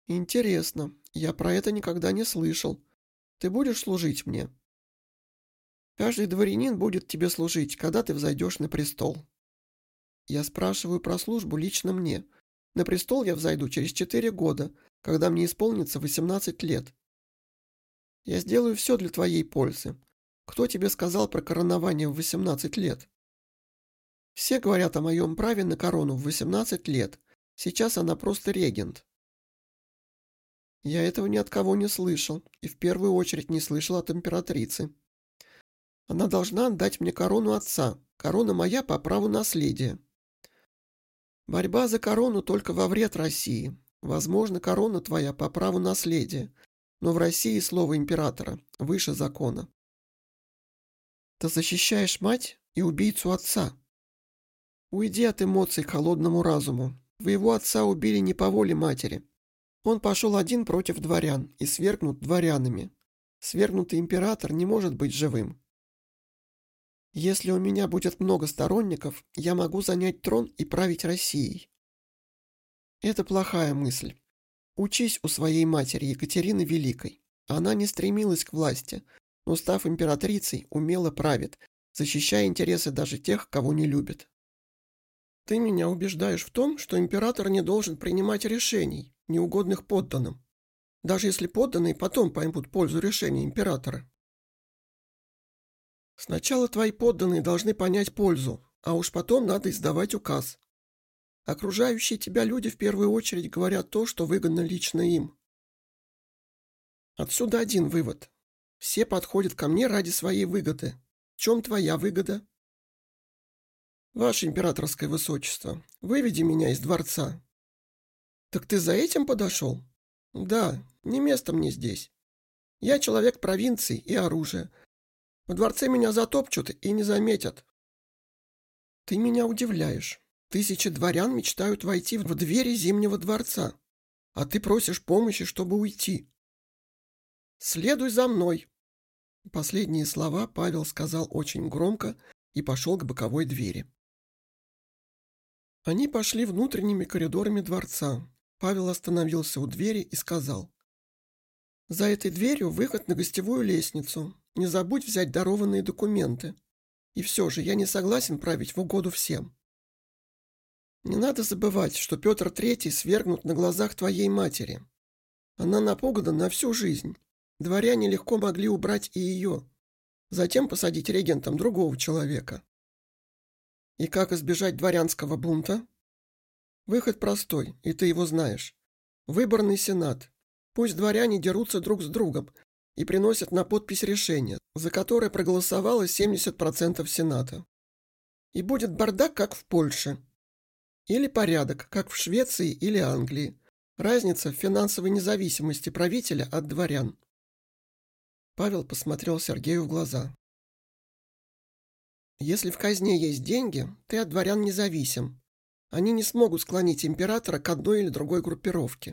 Интересно, я про это никогда не слышал. Ты будешь служить мне? Каждый дворянин будет тебе служить, когда ты взойдешь на престол. Я спрашиваю про службу лично мне. На престол я взойду через 4 года, когда мне исполнится 18 лет. Я сделаю все для твоей пользы. Кто тебе сказал про коронование в 18 лет? Все говорят о моем праве на корону в 18 лет. Сейчас она просто регент. Я этого ни от кого не слышал, и в первую очередь не слышал от императрицы. Она должна отдать мне корону отца. Корона моя по праву наследия. Борьба за корону только во вред России. Возможно, корона твоя по праву наследия, но в России слово императора выше закона. Ты защищаешь мать и убийцу отца. Уйди от эмоций к холодному разуму. Твоего отца убили не по воле матери. Он пошел один против дворян и свергнут дворянами. Свергнутый император не может быть живым. Если у меня будет много сторонников, я могу занять трон и править Россией. Это плохая мысль. Учись у своей матери Екатерины Великой. Она не стремилась к власти, но, став императрицей, умело правит, защищая интересы даже тех, кого не любит. Ты меня убеждаешь в том, что император не должен принимать решений, неугодных подданным, даже если подданные потом поймут пользу решения императора. Сначала твои подданные должны понять пользу, а уж потом надо издавать указ. Окружающие тебя люди в первую очередь говорят то, что выгодно лично им. Отсюда один вывод. Все подходят ко мне ради своей выгоды. В чем твоя выгода? Ваше императорское высочество, выведи меня из дворца. Так ты за этим подошел? Да, не место мне здесь. Я человек провинции и оружия. Во дворце меня затопчут и не заметят. Ты меня удивляешь. Тысячи дворян мечтают войти в двери Зимнего дворца, а ты просишь помощи, чтобы уйти. Следуй за мной. Последние слова Павел сказал очень громко и пошел к боковой двери. Они пошли внутренними коридорами дворца. Павел остановился у двери и сказал: «За этой дверью выход на гостевую лестницу. Не забудь взять дарованные документы. И все же я не согласен править в угоду всем. Не надо забывать, что Петр III свергнут на глазах твоей матери. Она напугана на всю жизнь. Дворяне легко могли убрать и ее. Затем посадить регентом другого человека. И как избежать дворянского бунта? Выход простой, и ты его знаешь. Выборный сенат. Пусть дворяне дерутся друг с другом и приносят на подпись решение, за которое проголосовало 70% сената. И будет бардак, как в Польше. Или порядок, как в Швеции или Англии. Разница в финансовой независимости правителя от дворян. Павел посмотрел Сергею в глаза. Если в казне есть деньги, ты от дворян независим. Они не смогут склонить императора к одной или другой группировке.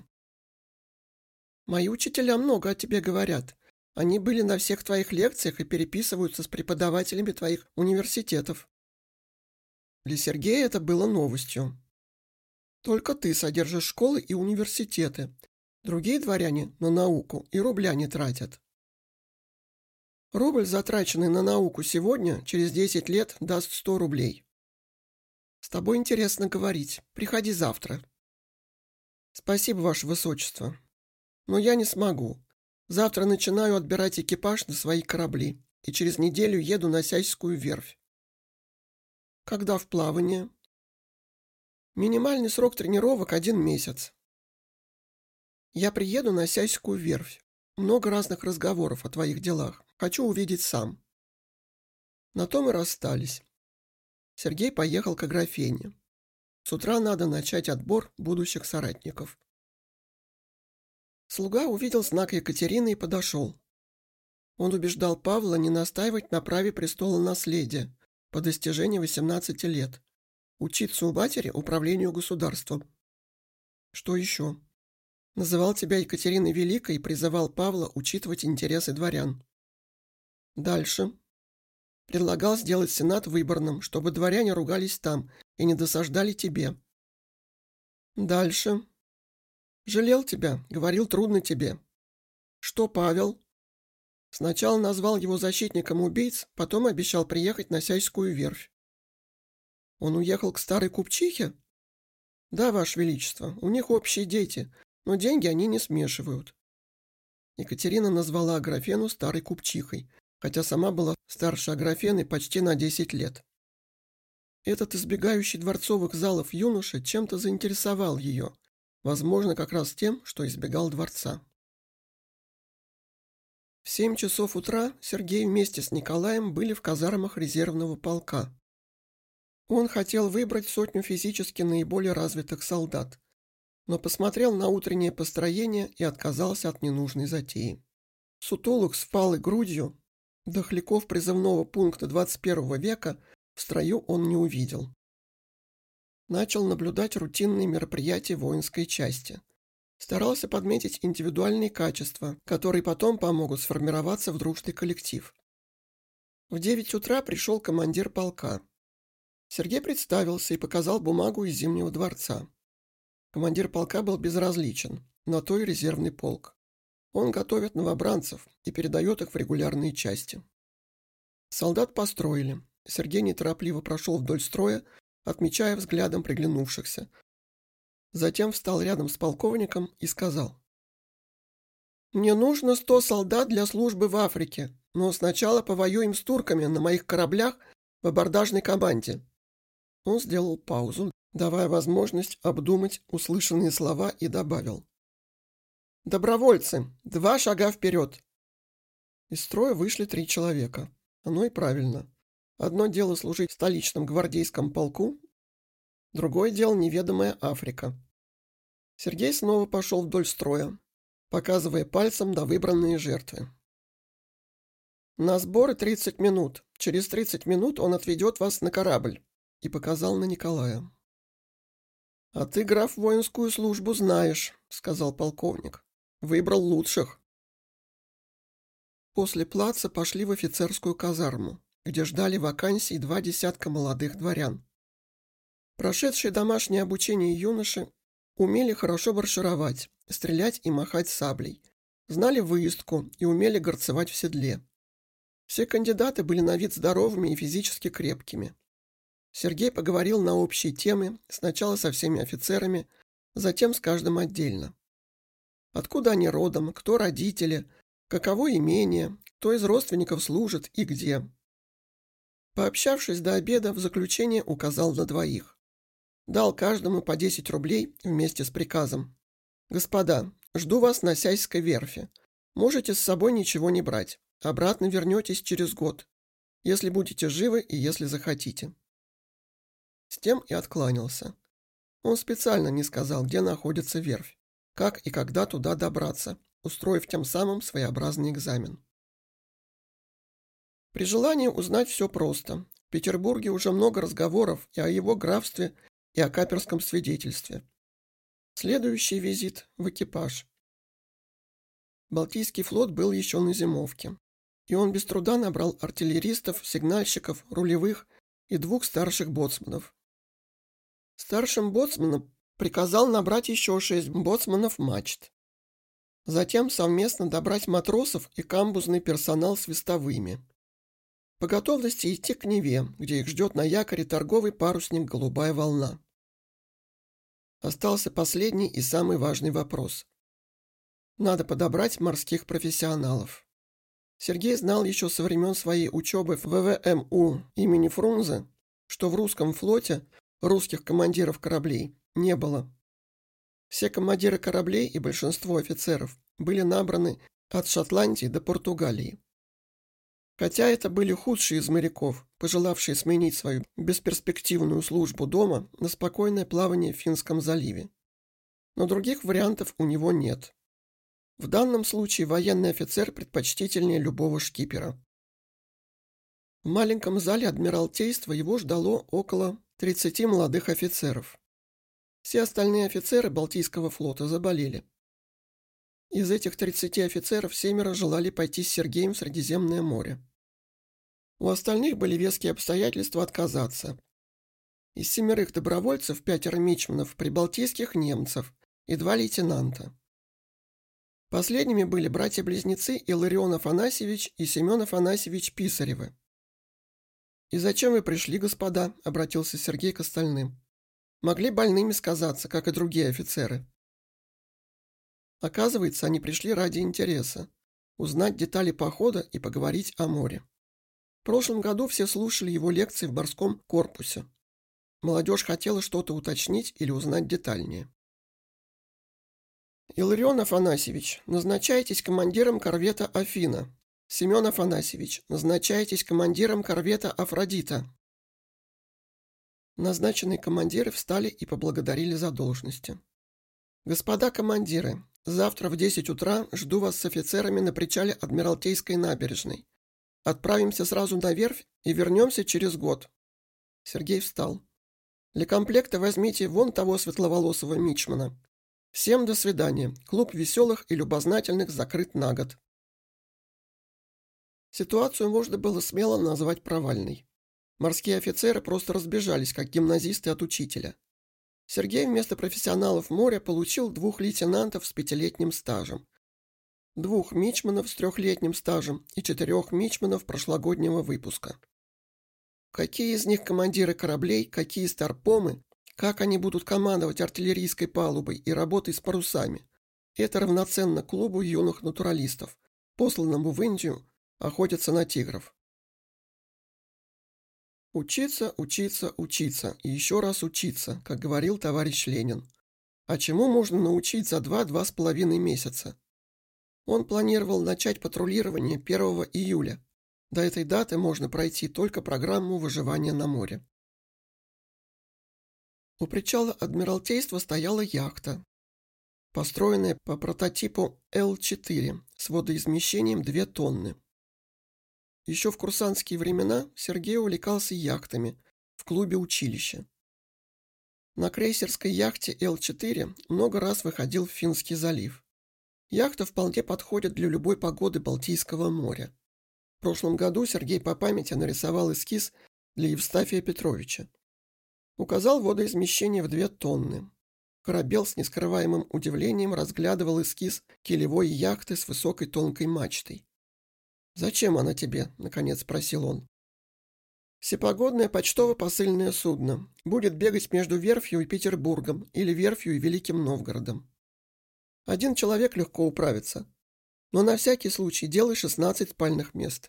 Мои учителя много о тебе говорят. Они были на всех твоих лекциях и переписываются с преподавателями твоих университетов. Для Сергея это было новостью. Только ты содержишь школы и университеты. Другие дворяне на науку и рубля не тратят. Рубль, затраченный на науку сегодня, через 10 лет даст 100 рублей. С тобой интересно говорить. Приходи завтра. Спасибо, ваше высочество. Но я не смогу. Завтра начинаю отбирать экипаж на свои корабли и через неделю еду на Сяйскую верфь. Когда в плавание? Минимальный срок тренировок 1 месяц. Я приеду на Сяйскую верфь. Много разных разговоров о твоих делах. Хочу увидеть сам. На том и расстались. Сергей поехал к Аграфене. С утра надо начать отбор будущих соратников. Слуга увидел знак Екатерины и подошел. Он убеждал Павла не настаивать на праве престола наследия по достижении 18 лет, учиться у матери управлению государством. Что еще? Называл тебя Екатериной Великой и призывал Павла учитывать интересы дворян. Дальше. Предлагал сделать сенат выборным, чтобы дворяне ругались там и не досаждали тебе. Дальше. Жалел тебя, говорил, трудно тебе. Что Павел? Сначала назвал его защитником убийц, потом обещал приехать на Сяйскую верфь. Он уехал к старой купчихе? Да, Ваше Величество, у них общие дети, но деньги они не смешивают. Екатерина назвала Аграфену старой купчихой, хотя сама была старше Аграфены почти на 10 лет. Этот избегающий дворцовых залов юноша чем-то заинтересовал ее, возможно, как раз тем, что избегал дворца. В 7 часов утра Сергей вместе с Николаем были в казармах резервного полка. Он хотел выбрать сотню физически наиболее развитых солдат, но посмотрел на утреннее построение и отказался от ненужной затеи. Сутулых с впалой грудью, дохляков призывного пункта 21 века в строю он не увидел. Начал наблюдать рутинные мероприятия воинской части. Старался подметить индивидуальные качества, которые потом помогут сформироваться в дружный коллектив. В 9 утра пришел командир полка. Сергей представился и показал бумагу из Зимнего дворца. Командир полка был безразличен, на то и резервный полк. Он готовит новобранцев и передает их в регулярные части. Солдат построили. Сергей неторопливо прошел вдоль строя, отмечая взглядом приглянувшихся. Затем встал рядом с полковником и сказал: «Мне нужно 100 солдат для службы в Африке, но сначала повоюем с турками на моих кораблях в абордажной команде». Он сделал паузу, давая возможность обдумать услышанные слова, и добавил: «Добровольцы, 2 шага вперед!» Из строя вышли 3 человека. Оно и правильно. Одно дело служить в столичном гвардейском полку, другое дело неведомая Африка. Сергей снова пошел вдоль строя, показывая пальцем на выбранные жертвы. «На сборы 30 минут. Через 30 минут он отведет вас на корабль», и показал на Николая. «А ты, граф, воинскую службу знаешь», — сказал полковник. «Выбрал лучших». После плаца пошли в офицерскую казарму, где ждали вакансий 2 десятка молодых дворян. Прошедшие домашнее обучение юноши умели хорошо маршировать, стрелять и махать саблей, знали выездку и умели горцевать в седле. Все кандидаты были на вид здоровыми и физически крепкими. Сергей поговорил на общие темы, сначала со всеми офицерами, затем с каждым отдельно. Откуда они родом, кто родители, каково имение, кто из родственников служит и где. Пообщавшись до обеда, в заключение указал на 2. Дал каждому по 10 рублей вместе с приказом: «Господа, жду вас на Сяйской верфи. Можете с собой ничего не брать. Обратно вернетесь через год, если будете живы и если захотите». С тем и откланялся. Он специально не сказал, где находится верфь, как и когда туда добраться, устроив тем самым своеобразный экзамен. При желании узнать все просто. В Петербурге уже много разговоров и о его графстве, и о каперском свидетельстве. Следующий визит в экипаж. Балтийский флот был еще на зимовке, и он без труда набрал артиллеристов, сигнальщиков, рулевых и 2 старших боцманов. Старшим боцманом приказал набрать еще 6 боцманов мачт. Затем совместно добрать матросов и камбузный персонал с вестовыми. По готовности идти к Неве, где их ждет на якоре торговый парусник «Голубая волна». Остался последний и самый важный вопрос. Надо подобрать морских профессионалов. Сергей знал еще со времен своей учебы в ВВМУ имени Фрунзе, что в русском флоте русских командиров кораблей не было. Все командиры кораблей и большинство офицеров были набраны от Шотландии до Португалии. Хотя это были худшие из моряков, пожелавшие сменить свою бесперспективную службу дома на спокойное плавание в Финском заливе. Но других вариантов у него нет. В данном случае военный офицер предпочтительнее любого шкипера. В маленьком зале Адмиралтейства его ждало около 30 молодых офицеров. Все остальные офицеры Балтийского флота заболели. Из этих 30 офицеров 7 желали пойти с Сергеем в Средиземное море. У остальных были веские обстоятельства отказаться. Из 7 добровольцев 5 мичманов прибалтийских немцев, и 2 лейтенанта. Последними были братья-близнецы Илларион Афанасьевич и Семен Афанасьевич Писаревы. «И зачем вы пришли, господа?» – обратился Сергей к остальным. «Могли больными сказаться, как и другие офицеры». Оказывается, они пришли ради интереса – узнать детали похода и поговорить о море. В прошлом году все слушали его лекции в морском корпусе. Молодежь хотела что-то уточнить или узнать детальнее. «Илларион Афанасьевич, назначаетесь командиром корвета «Афина». Семен Афанасьевич, назначаетесь командиром корвета «Афродита». Назначенные командиры встали и поблагодарили за должности. «Господа командиры, завтра в 10 утра жду вас с офицерами на причале Адмиралтейской набережной. Отправимся сразу на верфь и вернемся через год». Сергей встал. «Для комплекта возьмите вон того светловолосого мичмана. Всем до свидания. Клуб веселых и любознательных закрыт на год». Ситуацию можно было смело назвать провальной. Морские офицеры просто разбежались, как гимназисты от учителя. Сергей вместо профессионалов моря получил 2 лейтенантов с 5-летним стажем, 2 мичманов с 3-летним стажем и 4 мичманов прошлогоднего выпуска. Какие из них командиры кораблей, какие старпомы, как они будут командовать артиллерийской палубой и работой с парусами, это равноценно клубу юных натуралистов, посланному в Индию охотятся на тигров. Учиться, учиться, учиться и еще раз учиться, как говорил товарищ Ленин. А чему можно научить за 2–2,5 месяца? Он планировал начать патрулирование 1 июля. До этой даты можно пройти только программу выживания на море. У причала Адмиралтейства стояла яхта, построенная по прототипу Л-4 с водоизмещением 2 тонны. Еще в курсантские времена Сергей увлекался яхтами в клубе училища. На крейсерской яхте Л-4 много раз выходил в Финский залив. Яхта вполне подходит для любой погоды Балтийского моря. В прошлом году Сергей по памяти нарисовал эскиз для Евстафия Петровича. Указал водоизмещение в 2 тонны. Корабел с нескрываемым удивлением разглядывал эскиз килевой яхты с высокой тонкой мачтой. «Зачем она тебе?» – наконец спросил он. «Всепогодное почтово-посыльное судно. Будет бегать между верфью и Петербургом или верфью и Великим Новгородом. 1 человек легко управится, но на всякий случай делай 16 спальных мест».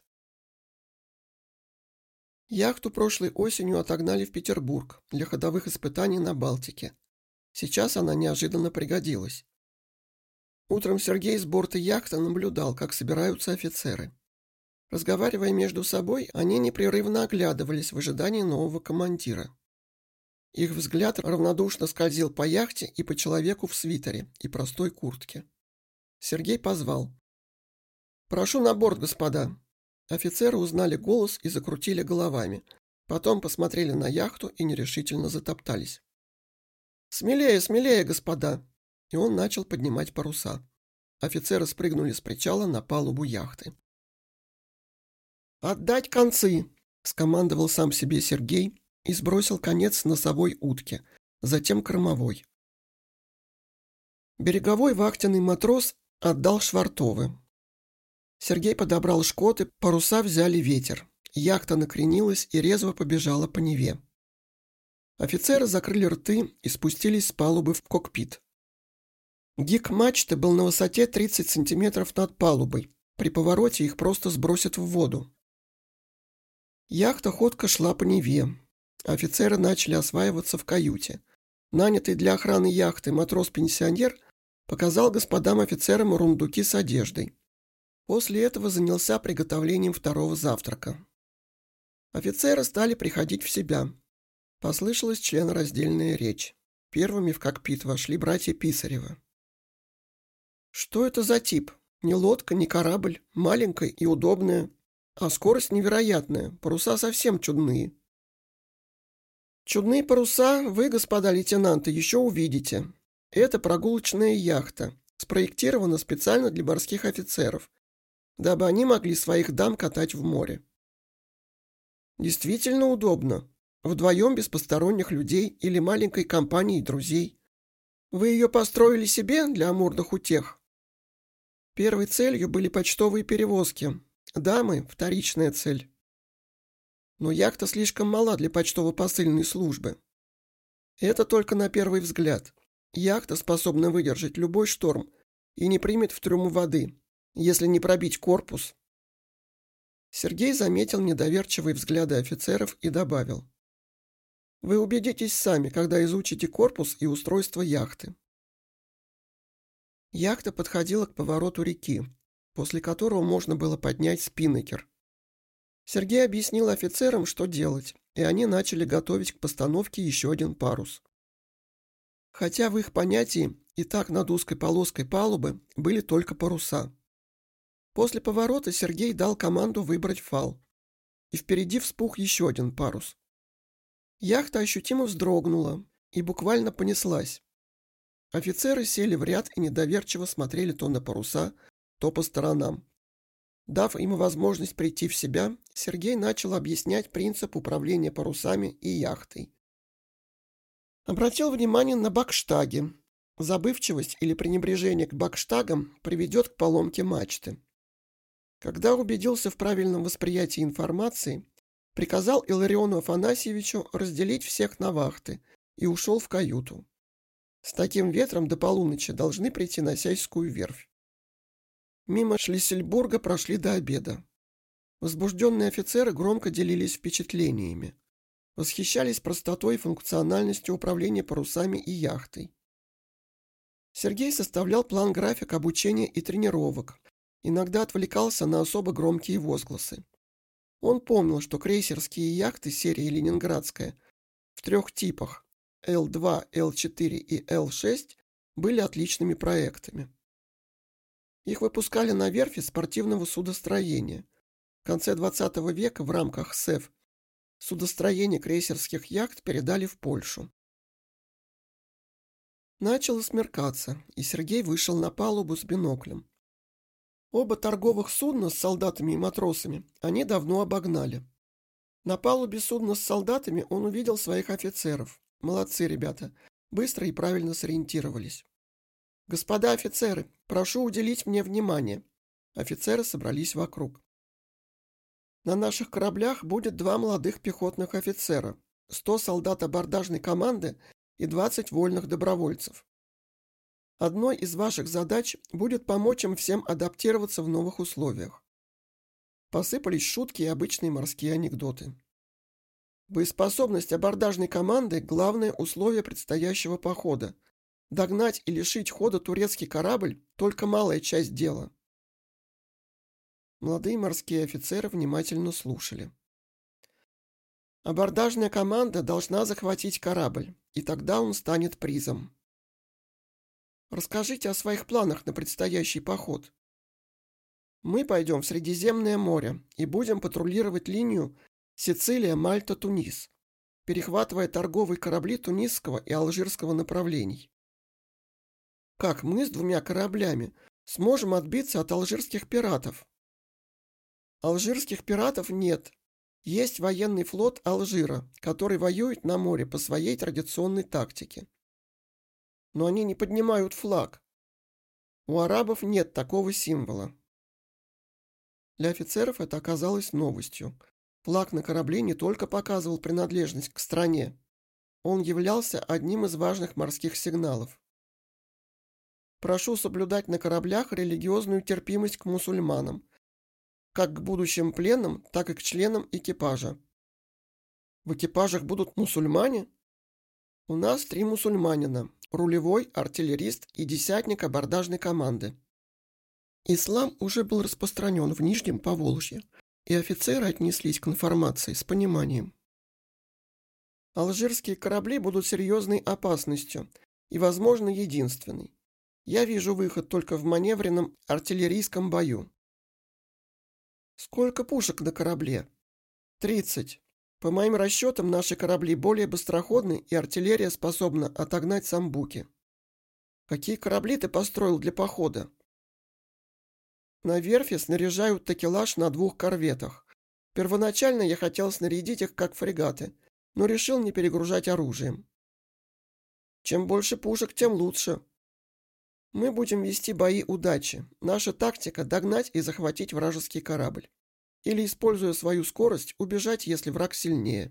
Яхту прошлой осенью отогнали в Петербург для ходовых испытаний на Балтике. Сейчас она неожиданно пригодилась. Утром Сергей с борта яхты наблюдал, как собираются офицеры. Разговаривая между собой, они непрерывно оглядывались в ожидании нового командира. Их взгляд равнодушно скользил по яхте и по человеку в свитере и простой куртке. Сергей позвал. «Прошу на борт, господа». Офицеры узнали голос и закрутили головами. Потом посмотрели на яхту и нерешительно затоптались. «Смелее, смелее, господа!» И он начал поднимать паруса. Офицеры спрыгнули с причала на палубу яхты. «Отдать концы!» – скомандовал сам себе Сергей и сбросил конец носовой утки, затем кормовой. Береговой вахтенный матрос отдал швартовы. Сергей подобрал шкоты, паруса взяли ветер. Яхта накренилась и резво побежала по Неве. Офицеры закрыли рты и спустились с палубы в кокпит. Гик мачты был на высоте 30 сантиметров над палубой. При повороте их просто сбросят в воду. Яхта ходко шла по Неве. Офицеры начали осваиваться в каюте. Нанятый для охраны яхты матрос-пенсионер показал господам офицерам рундуки с одеждой. После этого занялся приготовлением 2-го завтрака. Офицеры стали приходить в себя. Послышалась членораздельная речь. Первыми в кокпит вошли братья Писаревы. «Что это за тип? Ни лодка, ни корабль, маленькая и удобная, а скорость невероятная, паруса совсем чудные». «Чудные паруса вы, господа лейтенанты, еще увидите. Это прогулочная яхта, спроектирована специально для морских офицеров, дабы они могли своих дам катать в море. Действительно удобно. Вдвоем без посторонних людей или маленькой компанией друзей. Вы ее построили себе для амурных утех? Первой целью были почтовые перевозки. Дамы – вторичная цель. Но яхта слишком мала для почтово-посыльной службы. Это только на первый взгляд. Яхта способна выдержать любой шторм и не примет в трюму воды, если не пробить корпус. Сергей заметил недоверчивые взгляды офицеров и добавил: «Вы убедитесь сами, когда изучите корпус и устройство яхты». Яхта подходила к повороту реки, после которого можно было поднять спиннекер. Сергей объяснил офицерам, что делать, и они начали готовить к постановке еще один парус. Хотя в их понятии и так над узкой полоской палубы были только паруса. После поворота Сергей дал команду выбрать фал, и впереди вспух еще один парус. Яхта ощутимо вздрогнула и буквально понеслась. Офицеры сели в ряд и недоверчиво смотрели то на паруса, то по сторонам. Дав им возможность прийти в себя, Сергей начал объяснять принцип управления парусами и яхтой. Обратил внимание на бакштаги. Забывчивость или пренебрежение к бакштагам приведет к поломке мачты. Когда убедился в правильном восприятии информации, приказал Иллариону Афанасьевичу разделить всех на вахты и ушел в каюту. С таким ветром до полуночи должны прийти на Сяйскую верфь. Мимо Шлиссельбурга прошли до обеда. Возбужденные офицеры громко делились впечатлениями. Восхищались простотой и функциональностью управления парусами и яхтой. Сергей составлял план-график обучения и тренировок, иногда отвлекался на особо громкие возгласы. Он помнил, что крейсерские яхты серии «Ленинградская» в 3 типах Л-2, Л-4 и Л-6 были отличными проектами. Их выпускали на верфи спортивного судостроения. В конце XX века в рамках СЭФ судостроение крейсерских яхт передали в Польшу. Начало смеркаться, и Сергей вышел на палубу с биноклем. Оба торговых судна с солдатами и матросами они давно обогнали. На палубе судна с солдатами он увидел своих офицеров. Молодцы ребята, быстро и правильно сориентировались. «Господа офицеры, прошу уделить мне внимание». Офицеры собрались вокруг. На наших кораблях будет 2 молодых пехотных офицера, 100 солдат абордажной команды и 20 вольных добровольцев. Одной из ваших задач будет помочь им всем адаптироваться в новых условиях. Посыпались шутки и обычные морские анекдоты. Боеспособность абордажной команды – главное условие предстоящего похода. Догнать и лишить хода турецкий корабль – только малая часть дела. Молодые морские офицеры внимательно слушали. Абордажная команда должна захватить корабль, и тогда он станет призом. Расскажите о своих планах на предстоящий поход. Мы пойдем в Средиземное море и будем патрулировать линию Сицилия, Мальта, Тунис, перехватывая торговые корабли тунисского и алжирского направлений. Как мы с 2 кораблями сможем отбиться от алжирских пиратов? Алжирских пиратов нет. Есть военный флот Алжира, который воюет на море по своей традиционной тактике. Но они не поднимают флаг. У арабов нет такого символа. Для офицеров это оказалось новостью. Флаг на корабле не только показывал принадлежность к стране, он являлся одним из важных морских сигналов. Прошу соблюдать на кораблях религиозную терпимость к мусульманам, как к будущим пленным, так и к членам экипажа. В экипажах будут мусульмане? У нас 3 мусульманина, рулевой, артиллерист и десятник абордажной команды. Ислам уже был распространен в Нижнем Поволжье, и офицеры отнеслись к информации с пониманием. Алжирские корабли будут серьезной опасностью и, возможно, единственной. Я вижу выход только в маневренном артиллерийском бою. Сколько пушек на корабле? 30. По моим расчетам, наши корабли более быстроходны, и артиллерия способна отогнать самбуки. Какие корабли ты построил для похода? На верфи снаряжают такелаж на 2 корветах. Первоначально я хотел снарядить их как фрегаты, но решил не перегружать оружием. Чем больше пушек, тем лучше. Мы будем вести бои удачи. Наша тактика – догнать и захватить вражеский корабль. Или, используя свою скорость, убежать, если враг сильнее.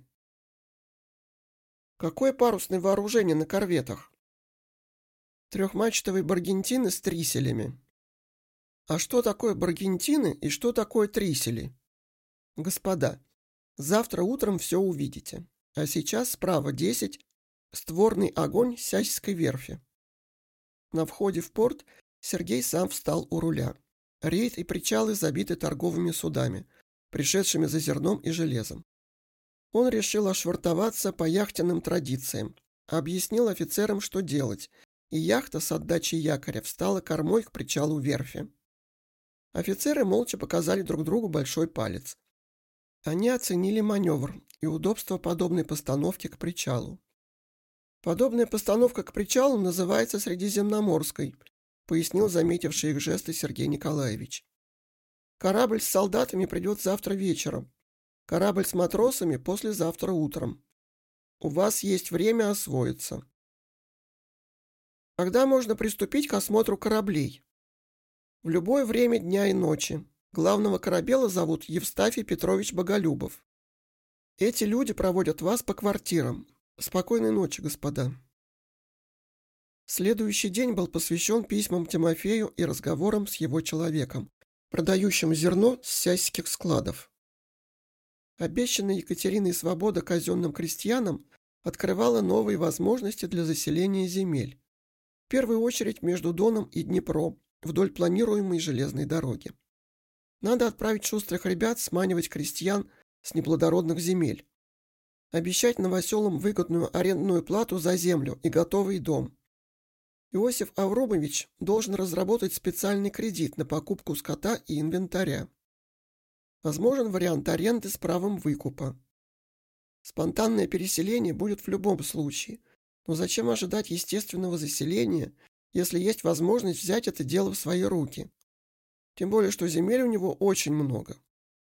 Какое парусное вооружение на корветах? Трехмачтовые баргентины с триселями. А что такое баргентины и что такое трисели? Господа, завтра утром все увидите. А сейчас справа 10, створный огонь Сясьской верфи. На входе в порт Сергей сам встал у руля. Рейд и причалы забиты торговыми судами, пришедшими за зерном и железом. Он решил ошвартоваться по яхтенным традициям, объяснил офицерам, что делать, и яхта с отдачей якоря встала кормой к причалу верфи. Офицеры молча показали друг другу большой палец. Они оценили маневр и удобство подобной постановки к причалу. «Подобная постановка к причалу называется Средиземноморской», пояснил заметивший их жесты Сергей Николаевич. «Корабль с солдатами придет завтра вечером. Корабль с матросами послезавтра утром. У вас есть время освоиться». «Когда можно приступить к осмотру кораблей?» «В любое время дня и ночи. Главного корабела зовут Евстафий Петрович Боголюбов. Эти люди проводят вас по квартирам. Спокойной ночи, господа». Следующий день был посвящен письмам Тимофею и разговорам с его человеком, продающим зерно с сясьских складов. Обещанная Екатериной свобода казенным крестьянам открывала новые возможности для заселения земель, в первую очередь между Доном и Днепром, вдоль планируемой железной дороги. Надо отправить шустрых ребят сманивать крестьян с неплодородных земель, обещать новоселам выгодную арендную плату за землю и готовый дом. Иосиф Авромович должен разработать специальный кредит на покупку скота и инвентаря. Возможен вариант аренды с правом выкупа. Спонтанное переселение будет в любом случае, но зачем ожидать естественного заселения, если есть возможность взять это дело в свои руки? Тем более, что земель у него очень много.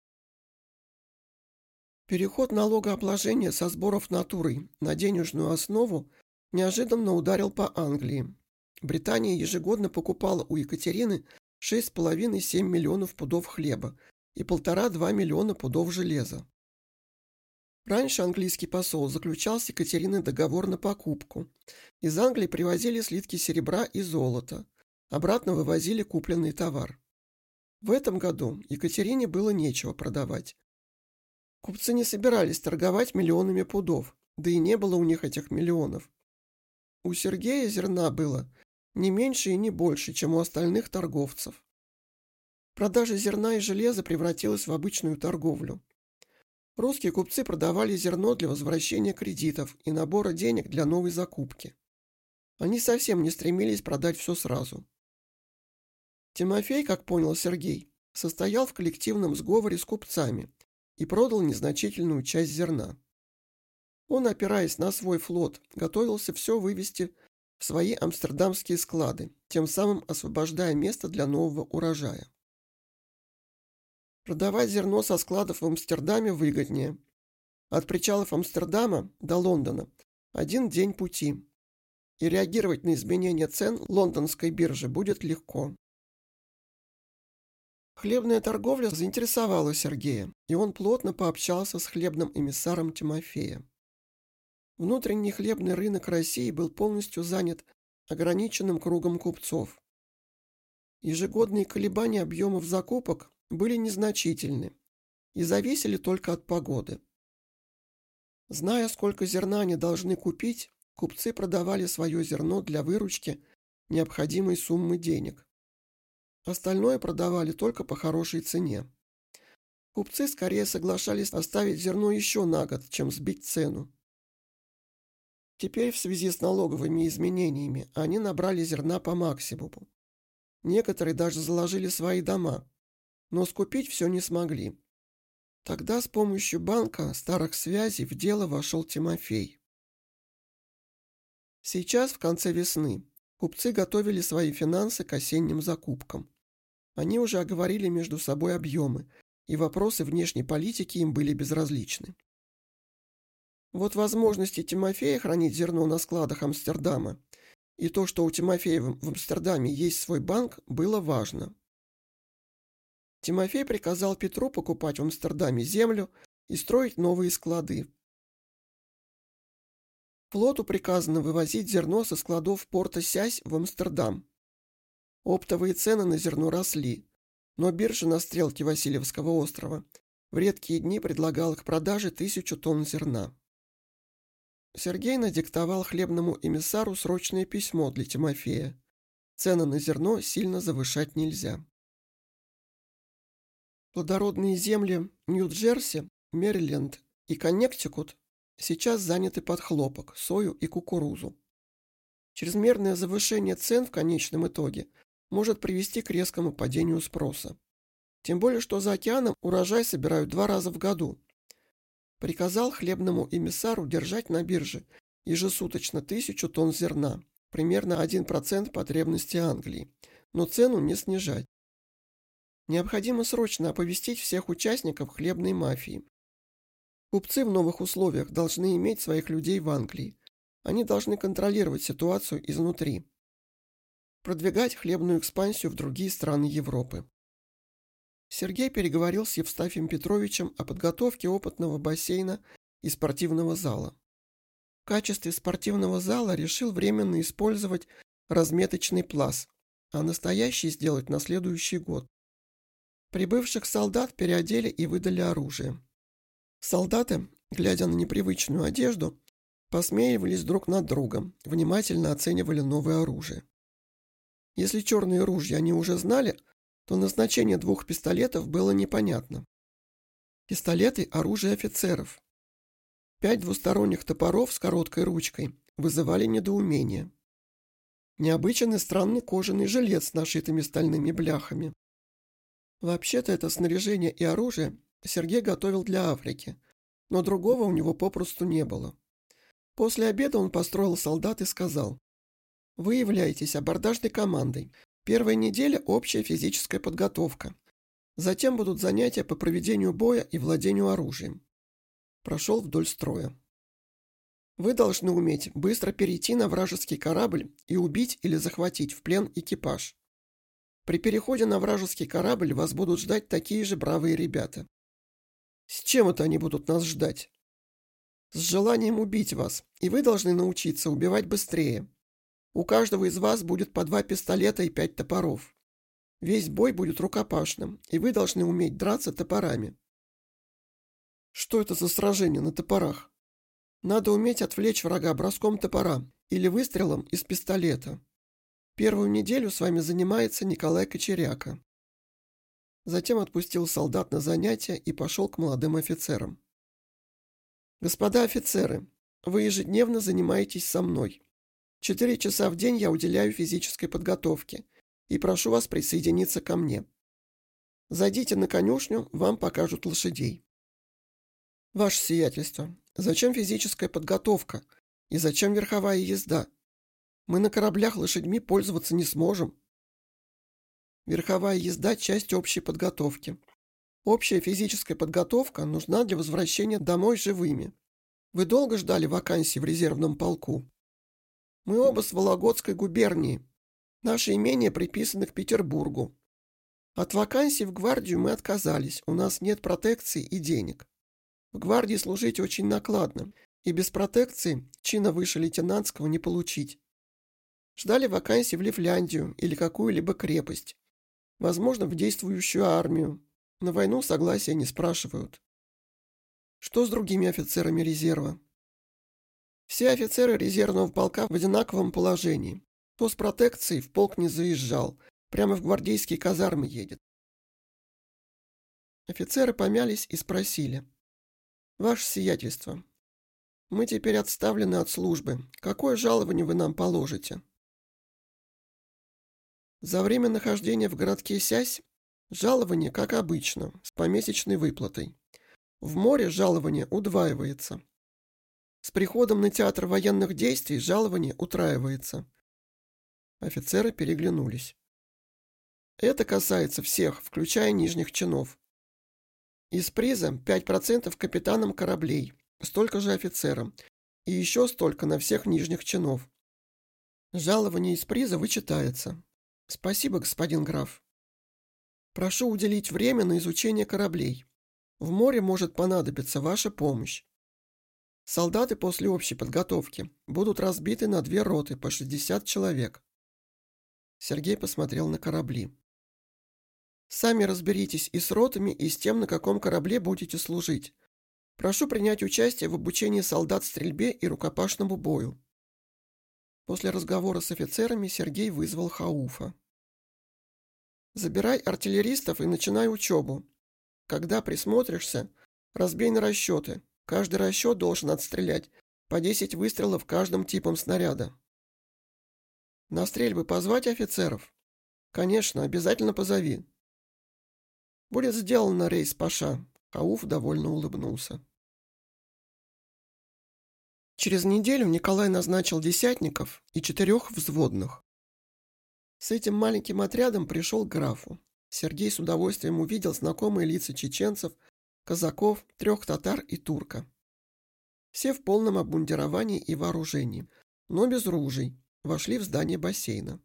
Переход налогообложения со сборов натурой на денежную основу неожиданно ударил по Англии. Британия ежегодно покупала у Екатерины 6,5-7 миллионов пудов хлеба и 1,5-2 миллиона пудов железа. Раньше английский посол заключал с Екатериной договор на покупку. Из Англии привозили слитки серебра и золота, обратно вывозили купленный товар. В этом году Екатерине было нечего продавать. Купцы не собирались торговать миллионами пудов, да и не было у них этих миллионов. У Сергея зерна было не меньше и не больше, чем у остальных торговцев. Продажа зерна и железа превратилась в обычную торговлю. Русские купцы продавали зерно для возвращения кредитов и набора денег для новой закупки. Они совсем не стремились продать все сразу. Тимофей, как понял Сергей, состоял в коллективном сговоре с купцами и продал незначительную часть зерна. Он, опираясь на свой флот, готовился все вывести в свои амстердамские склады, тем самым освобождая место для нового урожая. Продавать зерно со складов в Амстердаме выгоднее. От причалов Амстердама до Лондона 1 день пути, и реагировать на изменения цен лондонской биржи будет легко. Хлебная торговля заинтересовала Сергея, и он плотно пообщался с хлебным эмиссаром Тимофея. Внутренний хлебный рынок России был полностью занят ограниченным кругом купцов. Ежегодные колебания объемов закупок были незначительны и зависели только от погоды. Зная, сколько зерна они должны купить, купцы продавали свое зерно для выручки необходимой суммы денег. Остальное продавали только по хорошей цене. Купцы скорее соглашались оставить зерно еще на год, чем сбить цену. Теперь в связи с налоговыми изменениями они набрали зерна по максимуму. Некоторые даже заложили свои дома, но скупить все не смогли. Тогда с помощью банка старых связей в дело вошел Тимофей. Сейчас, в конце весны, купцы готовили свои финансы к осенним закупкам. Они уже оговорили между собой объемы, и вопросы внешней политики им были безразличны. Вот возможности Тимофея хранить зерно на складах Амстердама и то, что у Тимофея в Амстердаме есть свой банк, было важно. Тимофей приказал Петру покупать в Амстердаме землю и строить новые склады. Флоту приказано вывозить зерно со складов порта Сясь в Амстердам. Оптовые цены на зерно росли, но биржа на стрелке Васильевского острова в редкие дни предлагала к продаже 1000 тонн зерна. Сергей надиктовал хлебному эмиссару срочное письмо для Тимофея. Цены на зерно сильно завышать нельзя. Плодородные земли Нью-Джерси, Мэриленд и Коннектикут сейчас заняты под хлопок, сою и кукурузу. Чрезмерное завышение цен в конечном итоге может привести к резкому падению спроса. Тем более, что за океаном урожай собирают 2 раза в году. Приказал хлебному эмиссару держать на бирже ежесуточно 1000 тонн зерна, примерно 1% потребности Англии, но цену не снижать. Необходимо срочно оповестить всех участников хлебной мафии. Купцы в новых условиях должны иметь своих людей в Англии. Они должны контролировать ситуацию изнутри. Продвигать хлебную экспансию в другие страны Европы. Сергей переговорил с Евстафием Петровичем о подготовке опытного бассейна и спортивного зала. В качестве спортивного зала решил временно использовать разметочный плац, а настоящий сделать на следующий год. Прибывших солдат переодели и выдали оружие. Солдаты, глядя на непривычную одежду, посмеивались друг над другом, внимательно оценивали новое оружие. Если черные ружья они уже знали, то назначение 2 пистолетов было непонятно. Пистолеты – оружие офицеров. 5 двусторонних топоров с короткой ручкой вызывали недоумение. Необычный странный кожаный жилет с нашитыми стальными бляхами. Вообще-то это снаряжение и оружие Сергей готовил для Африки, но другого у него попросту не было. После обеда он построил солдат и сказал: «Вы являетесь абордажной командой. Первая неделя – общая физическая подготовка. Затем будут занятия по проведению боя и владению оружием». Прошел вдоль строя. «Вы должны уметь быстро перейти на вражеский корабль и убить или захватить в плен экипаж. При переходе на вражеский корабль вас будут ждать такие же бравые ребята». «С чем это они будут нас ждать?» «С желанием убить вас, и вы должны научиться убивать быстрее. У каждого из вас будет по 2 пистолета и 5 топоров. Весь бой будет рукопашным, и вы должны уметь драться топорами». «Что это за сражение на топорах?» «Надо уметь отвлечь врага броском топора или выстрелом из пистолета. Первую неделю с вами занимается Николай Кочеряка». Затем отпустил солдат на занятия и пошел к молодым офицерам. «Господа офицеры, вы ежедневно занимаетесь со мной. 4 часа в день я уделяю физической подготовке и прошу вас присоединиться ко мне. Зайдите на конюшню, вам покажут лошадей». «Ваше сиятельство, зачем физическая подготовка и зачем верховая езда? Мы на кораблях лошадьми пользоваться не сможем». Верховая езда – часть общей подготовки. Общая физическая подготовка нужна для возвращения домой живыми. Вы долго ждали вакансий в резервном полку? Мы оба с Вологодской губернии. Наши имения приписаны к Петербургу. От вакансий в гвардию мы отказались, у нас нет протекции и денег. В гвардии служить очень накладно, и без протекции чина выше лейтенантского не получить. Ждали вакансий в Лифляндию или какую-либо крепость. Возможно, в действующую армию. На войну согласия не спрашивают. Что с другими офицерами резерва? Все офицеры резервного полка в одинаковом положении. Кто с протекцией в полк не заезжал, прямо в гвардейские казармы едет. Офицеры помялись и спросили: «Ваше сиятельство, мы теперь отставлены от службы. Какое жалование вы нам положите?» За время нахождения в городке Сясь жалование, как обычно, с помесячной выплатой. В море жалование удваивается. С приходом на театр военных действий жалование утраивается. Офицеры переглянулись. Это касается всех, включая нижних чинов. Из приза 5% капитанам кораблей, столько же офицерам и еще столько на всех нижних чинов. Жалование из приза вычитается. Спасибо, господин граф. Прошу уделить время на изучение кораблей. В море может понадобиться ваша помощь. Солдаты после общей подготовки будут разбиты на 2 роты по 60 человек. Сергей посмотрел на корабли. Сами разберитесь и с ротами, и с тем, на каком корабле будете служить. Прошу принять участие в обучении солдат стрельбе и рукопашному бою. После разговора с офицерами Сергей вызвал Хауфа. Забирай артиллеристов и начинай учебу. Когда присмотришься, разбей на расчеты. Каждый расчет должен отстрелять по 10 выстрелов каждым типом снаряда. На стрельбы позвать офицеров? Конечно, обязательно позови. Будет сделано, рейс Паша. Хауф довольно улыбнулся. Через неделю Николай назначил десятников и 4 взводных. С этим маленьким отрядом пришел к графу. Сергей с удовольствием увидел знакомые лица чеченцев, казаков, 3 татар и турка. Все в полном обмундировании и вооружении, но без ружей, вошли в здание бассейна.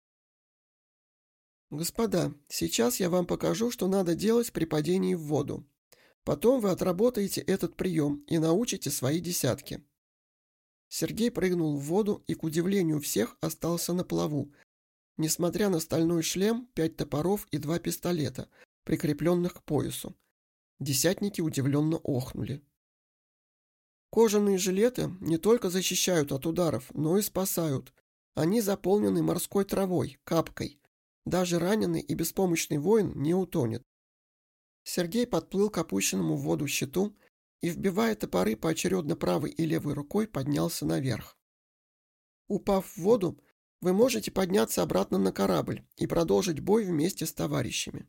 «Господа, сейчас я вам покажу, что надо делать при падении в воду. Потом вы отработаете этот прием и научите свои десятки». Сергей прыгнул в воду и, к удивлению всех, остался на плаву, несмотря на стальной шлем, 5 топоров и 2 пистолета, прикрепленных к поясу. Десятники удивленно охнули. Кожаные жилеты не только защищают от ударов, но и спасают. Они заполнены морской травой, капкой. Даже раненый и беспомощный воин не утонет. Сергей подплыл к опущенному в воду щиту и, вбивая топоры поочередно правой и левой рукой, поднялся наверх. Упав в воду, вы можете подняться обратно на корабль и продолжить бой вместе с товарищами.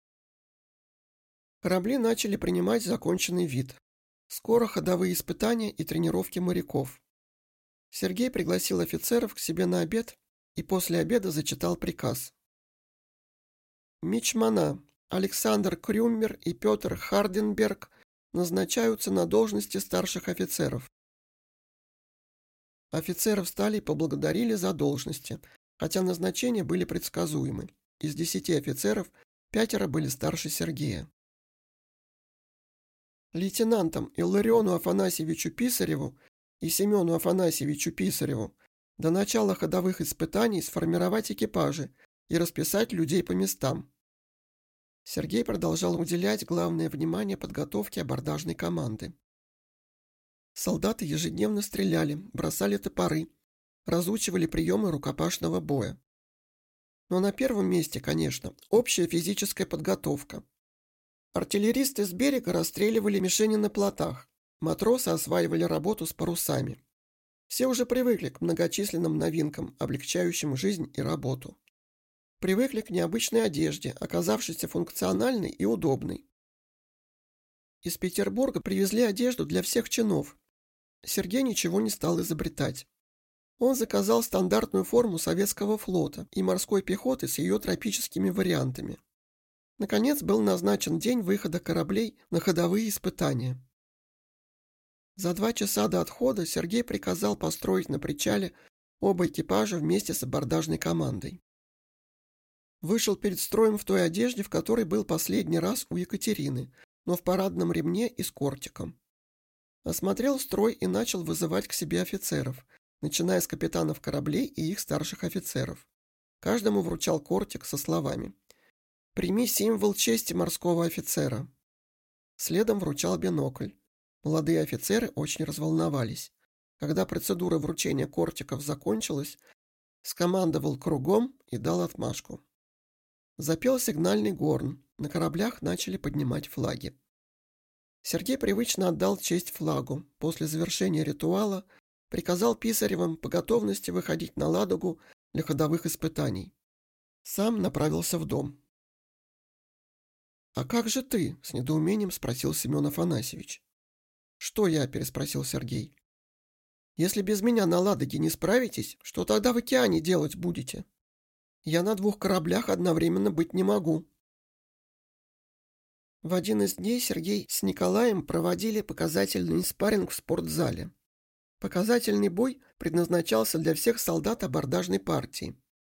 Корабли начали принимать законченный вид. Скоро ходовые испытания и тренировки моряков. Сергей пригласил офицеров к себе на обед и после обеда зачитал приказ. Мичмана Александр Крюммер и Петр Харденберг назначаются на должности старших офицеров. Офицеры встали и поблагодарили за должности, хотя назначения были предсказуемы. Из 10 офицеров 5 были старше Сергея. Лейтенантам Иллариону Афанасьевичу Писареву и Семену Афанасьевичу Писареву до начала ходовых испытаний сформировать экипажи и расписать людей по местам. Сергей продолжал уделять главное внимание подготовке абордажной команды. Солдаты ежедневно стреляли, бросали топоры, разучивали приемы рукопашного боя. Но на первом месте, конечно, общая физическая подготовка. Артиллеристы с берега расстреливали мишени на плотах, матросы осваивали работу с парусами. Все уже привыкли к многочисленным новинкам, облегчающим жизнь и работу. Привыкли к необычной одежде, оказавшейся функциональной и удобной. Из Петербурга привезли одежду для всех чинов. Сергей ничего не стал изобретать. Он заказал стандартную форму советского флота и морской пехоты с ее тропическими вариантами. Наконец был назначен день выхода кораблей на ходовые испытания. За 2 часа до отхода Сергей приказал построить на причале оба экипажа вместе с абордажной командой. Вышел перед строем в той одежде, в которой был последний раз у Екатерины, но в парадном ремне и с кортиком. Осмотрел строй и начал вызывать к себе офицеров, начиная с капитанов кораблей и их старших офицеров. Каждому вручал кортик со словами «Прими символ чести морского офицера». Следом вручал бинокль. Молодые офицеры очень разволновались. Когда процедура вручения кортиков закончилась, скомандовал кругом и дал отмашку. Запел сигнальный горн, на кораблях начали поднимать флаги. Сергей привычно отдал честь флагу. После завершения ритуала приказал Писаревым по готовности выходить на Ладогу для ходовых испытаний. Сам направился в дом. «А как же ты?» – с недоумением спросил Семен Афанасьевич. «Что я?» – переспросил Сергей. «Если без меня на Ладоге не справитесь, что тогда в океане делать будете? Я на 2 кораблях одновременно быть не могу». В один из дней Сергей с Николаем проводили показательный спарринг в спортзале. Показательный бой предназначался для всех солдат абордажной партии.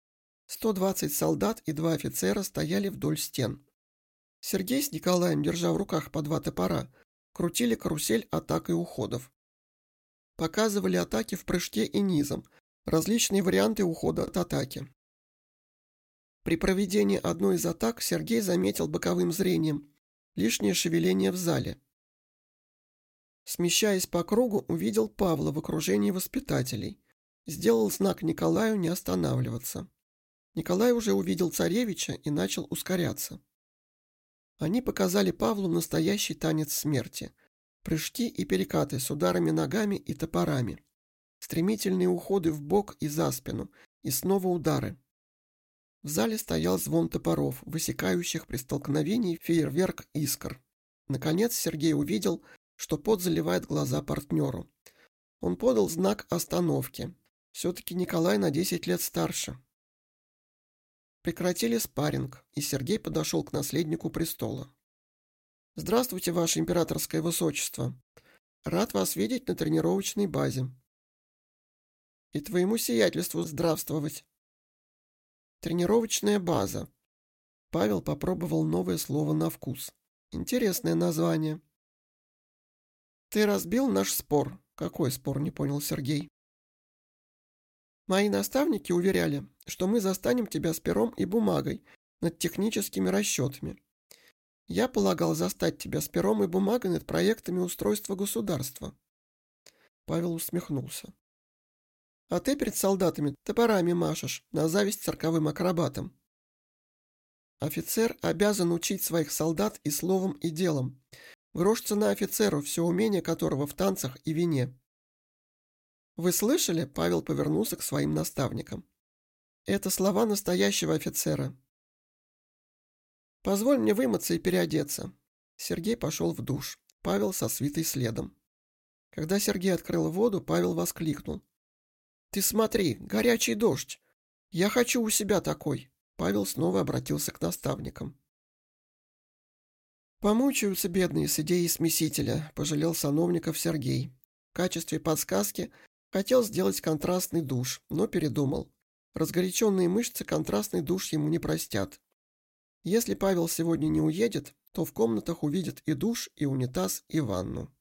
120 солдат и 2 офицера стояли вдоль стен. Сергей с Николаем, держа в руках по 2 топора, крутили карусель атак и уходов. Показывали атаки в прыжке и низом, различные варианты ухода от атаки. При проведении одной из атак Сергей заметил боковым зрением лишнее шевеление в зале. Смещаясь по кругу, увидел Павла в окружении воспитателей. Сделал знак Николаю не останавливаться. Николай уже увидел царевича и начал ускоряться. Они показали Павлу настоящий танец смерти. Прыжки и перекаты с ударами ногами и топорами. Стремительные уходы в бок и за спину. И снова удары. В зале стоял звон топоров, высекающих при столкновении фейерверк искр. Наконец Сергей увидел, что пот заливает глаза партнеру. Он подал знак остановки. Все-таки Николай на 10 лет старше. Прекратили спарринг, и Сергей подошел к наследнику престола. «Здравствуйте, ваше императорское высочество. Рад вас видеть на тренировочной базе». «И твоему сиятельству здравствовать». «Тренировочная база». Павел попробовал новое слово на вкус. Интересное название. «Ты разбил наш спор». «Какой спор?» — не понял Сергей. «Мои наставники уверяли, что мы застанем тебя с пером и бумагой над техническими расчетами. Я полагал застать тебя с пером и бумагой над проектами устройства государства». Павел усмехнулся. «А ты перед солдатами топорами машешь, на зависть цирковым акробатам». «Офицер обязан учить своих солдат и словом, и делом. Грош цена офицеру, все умение которого в танцах и вине». «Вы слышали?» — Павел повернулся к своим наставникам. «Это слова настоящего офицера». «Позволь мне вымыться и переодеться». Сергей пошел в душ, Павел со свитой следом. Когда Сергей открыл воду, Павел воскликнул. «Ты смотри, горячий дождь! Я хочу у себя такой!» Павел снова обратился к наставникам. «Помучаются бедные с идеей смесителя», — пожалел сановников Сергей. В качестве подсказки хотел сделать контрастный душ, но передумал. Разгоряченные мышцы контрастный душ ему не простят. Если Павел сегодня не уедет, то в комнатах увидит и душ, и унитаз, и ванну.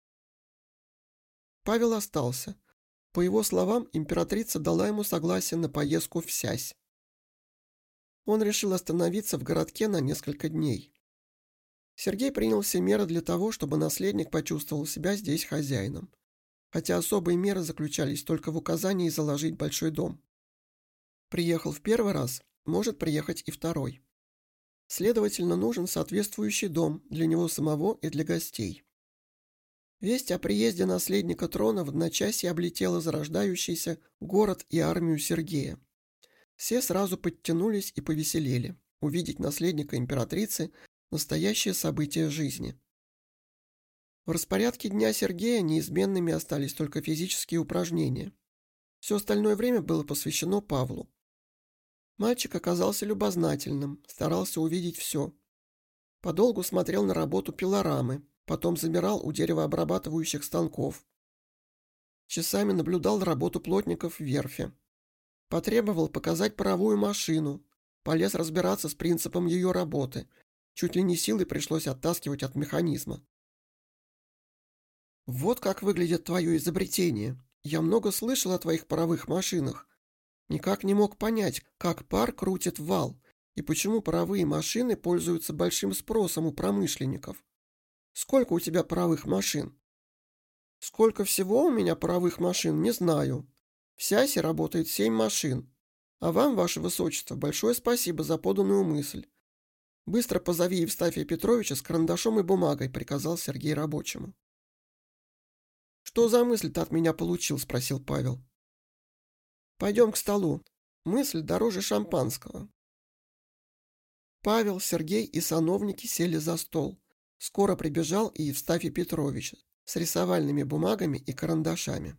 Павел остался. По его словам, императрица дала ему согласие на поездку в Сясь. Он решил остановиться в городке на несколько дней. Сергей принял все меры для того, чтобы наследник почувствовал себя здесь хозяином, хотя особые меры заключались только в указании заложить большой дом. Приехал в первый раз, может приехать и второй. Следовательно, нужен соответствующий дом для него самого и для гостей. Весть о приезде наследника трона в одночасье облетела зарождающийся город и армию Сергея. Все сразу подтянулись и повеселели. Увидеть наследника императрицы – настоящее событие жизни. В распорядке дня Сергея неизменными остались только физические упражнения. Все остальное время было посвящено Павлу. Мальчик оказался любознательным, старался увидеть все. Подолгу смотрел на работу пилорамы, потом замирал у деревообрабатывающих станков. Часами наблюдал работу плотников в верфи. Потребовал показать паровую машину, полез разбираться с принципом ее работы. Чуть ли не силой пришлось оттаскивать от механизма. «Вот как выглядит твое изобретение. Я много слышал о твоих паровых машинах. Никак не мог понять, как пар крутит вал, и почему паровые машины пользуются большим спросом у промышленников. Сколько у тебя паровых машин?» «Сколько всего у меня паровых машин, не знаю. В Сясе работает 7 машин. А вам, ваше высочество, большое спасибо за поданную мысль. Быстро позови Евстафия Петровича с карандашом и бумагой», — приказал Сергей рабочему. «Что за мысль ты от меня получил?» — спросил Павел. «Пойдем к столу. Мысль дороже шампанского». Павел, Сергей и сановники сели за стол. Скоро прибежал и Евстафий Петрович с рисовальными бумагами и карандашами.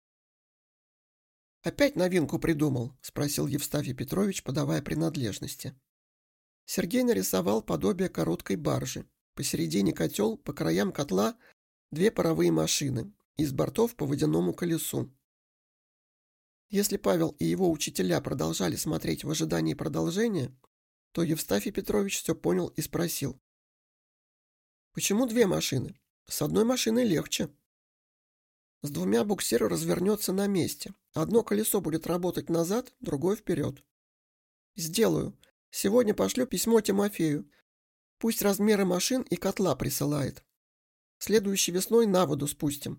«Опять новинку придумал?» — спросил Евстафий Петрович, подавая принадлежности. Сергей нарисовал подобие короткой баржи. Посередине котел, по краям котла две паровые машины, из бортов по водяному колесу. Если Павел и его учителя продолжали смотреть в ожидании продолжения, то Евстафий Петрович все понял и спросил. «Почему две машины? С одной машиной легче». «С двумя буксир развернется на месте. Одно колесо будет работать назад, другое вперед». «Сделаю. Сегодня пошлю письмо Тимофею. Пусть размеры машин и котла присылает. Следующей весной на воду спустим».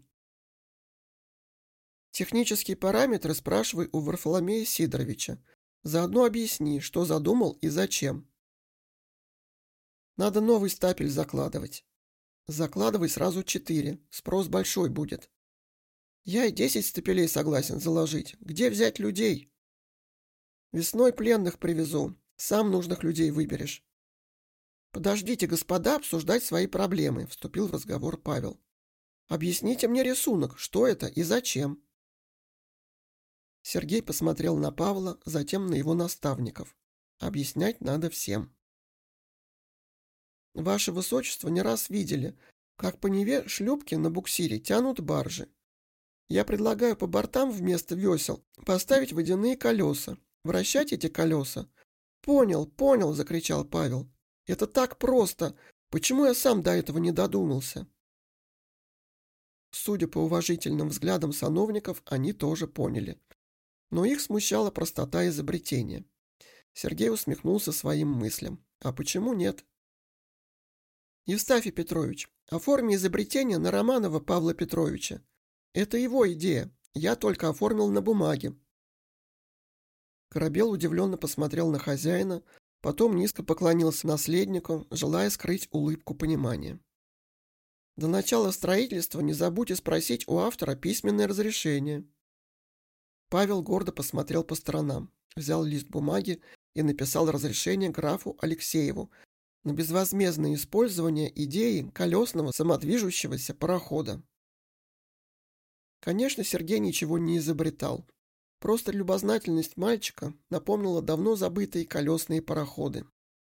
«Технические параметры спрашивай у Варфоломея Сидоровича. Заодно объясни, что задумал и зачем». «Надо новый стапель закладывать». «Закладывай сразу 4. Спрос большой будет». «Я и 10 стапелей согласен заложить. Где взять людей?» «Весной пленных привезу. Сам нужных людей выберешь». «Подождите, господа, обсуждать свои проблемы», — вступил в разговор Павел. «Объясните мне рисунок, что это и зачем». Сергей посмотрел на Павла, затем на его наставников. Объяснять надо всем. «Ваше Высочество не раз видели, как по Неве шлюпки на буксире тянут баржи. Я предлагаю по бортам вместо весел поставить водяные колеса, вращать эти колеса». «Понял, понял», — закричал Павел. «Это так просто! Почему я сам до этого не додумался?» Судя по уважительным взглядам сановников, они тоже поняли. Но их смущала простота изобретения. Сергей усмехнулся своим мыслям. А почему нет? «Евстафий Петрович, оформи изобретение на Романова Павла Петровича. Это его идея. Я только оформил на бумаге». Корабел удивленно посмотрел на хозяина, потом низко поклонился наследнику, желая скрыть улыбку понимания. «До начала строительства не забудьте спросить у автора письменное разрешение». Павел гордо посмотрел по сторонам, взял лист бумаги и написал разрешение графу Алексееву на безвозмездное использование идеи колесного самодвижущегося парохода. Конечно, Сергей ничего не изобретал. Просто любознательность мальчика напомнила давно забытые колесные пароходы.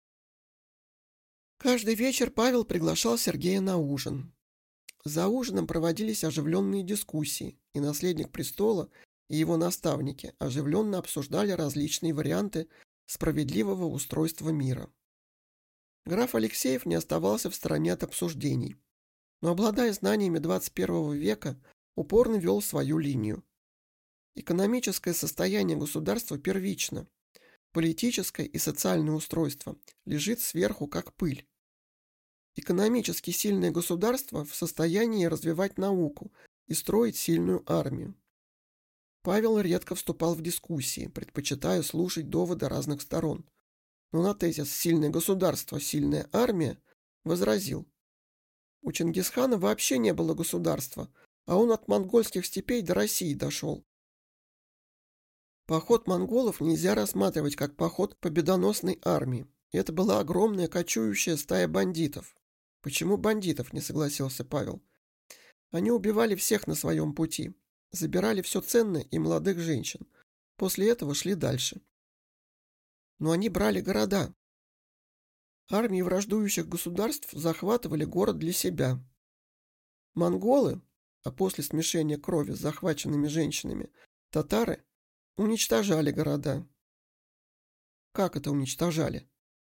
Каждый вечер Павел приглашал Сергея на ужин. За ужином проводились оживленные дискуссии, и наследник престола и его наставники оживленно обсуждали различные варианты справедливого устройства мира. Граф Алексеев не оставался в стороне от обсуждений, но, обладая знаниями 21 века, упорно вел свою линию. Экономическое состояние государства первично, политическое и социальное устройство лежит сверху как пыль. Экономически сильное государство в состоянии развивать науку и строить сильную армию. Павел редко вступал в дискуссии, предпочитая слушать доводы разных сторон. Но на тезис «сильное государство, сильная армия» возразил. У Чингисхана вообще не было государства, а он от монгольских степей до России дошел. Поход монголов нельзя рассматривать как поход победоносной армии. Это была огромная кочующая стая бандитов. Почему бандитов, не согласился Павел. Они убивали всех на своем пути. Забирали все ценное и молодых женщин. После этого шли дальше. Но они брали города. Армии враждующих государств захватывали город для себя. Монголы, а после смешения крови с захваченными женщинами, татары, уничтожали города. Как это уничтожали?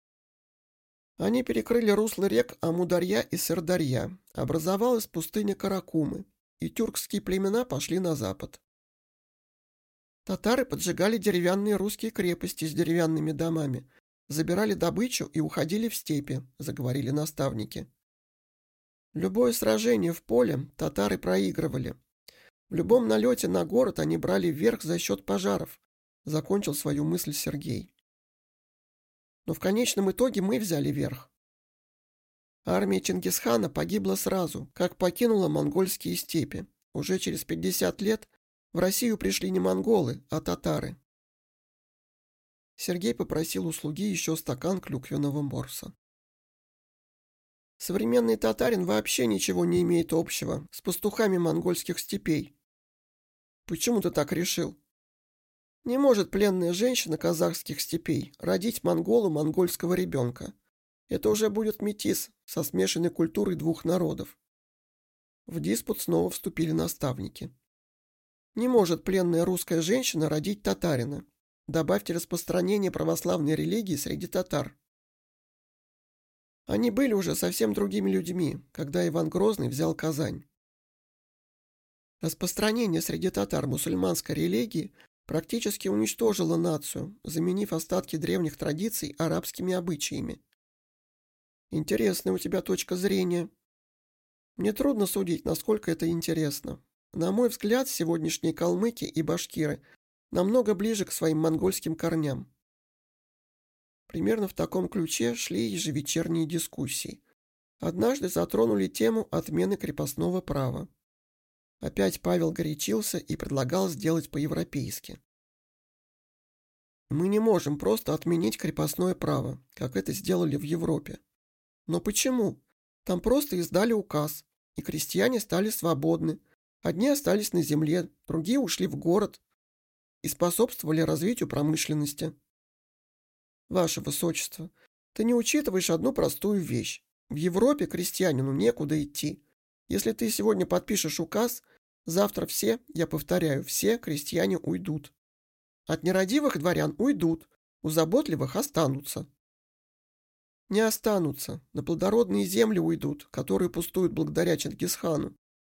Они перекрыли русла рек Амударья и Сырдарья. Образовалась пустыня Каракумы, и тюркские племена пошли на запад. Татары поджигали деревянные русские крепости с деревянными домами, забирали добычу и уходили в степи, заговорили наставники. Любое сражение в поле татары проигрывали. В любом налете на город они брали верх за счет пожаров, закончил свою мысль Сергей. Но в конечном итоге мы взяли верх. Армия Чингисхана погибла сразу, как покинула монгольские степи. Уже через 50 лет в Россию пришли не монголы, а татары. Сергей попросил у слуги еще стакан клюквенного морса. Современный татарин вообще ничего не имеет общего с пастухами монгольских степей. Почему ты так решил? Не может пленная женщина казахских степей родить монголу монгольского ребенка. Это уже будет метис со смешанной культурой двух народов. В диспут снова вступили наставники. Не может пленная русская женщина родить татарина. Добавьте распространение православной религии среди татар. Они были уже совсем другими людьми, когда Иван Грозный взял Казань. Распространение среди татар мусульманской религии практически уничтожило нацию, заменив остатки древних традиций арабскими обычаями. Интересная у тебя точка зрения. Мне трудно судить, насколько это интересно. На мой взгляд, сегодняшние калмыки и башкиры намного ближе к своим монгольским корням. Примерно в таком ключе шли ежевечерние дискуссии. Однажды затронули тему отмены крепостного права. Опять Павел горячился и предлагал сделать по-европейски. Мы не можем просто отменить крепостное право, как это сделали в Европе. Но почему? Там просто издали указ, и крестьяне стали свободны. Одни остались на земле, другие ушли в город и способствовали развитию промышленности. Ваше Высочество, ты не учитываешь одну простую вещь. В Европе крестьянину некуда идти. Если ты сегодня подпишешь указ, завтра все, я повторяю, все крестьяне уйдут. От нерадивых дворян уйдут, у заботливых останутся. Не останутся, на плодородные земли уйдут, которые пустуют благодаря Чингисхану.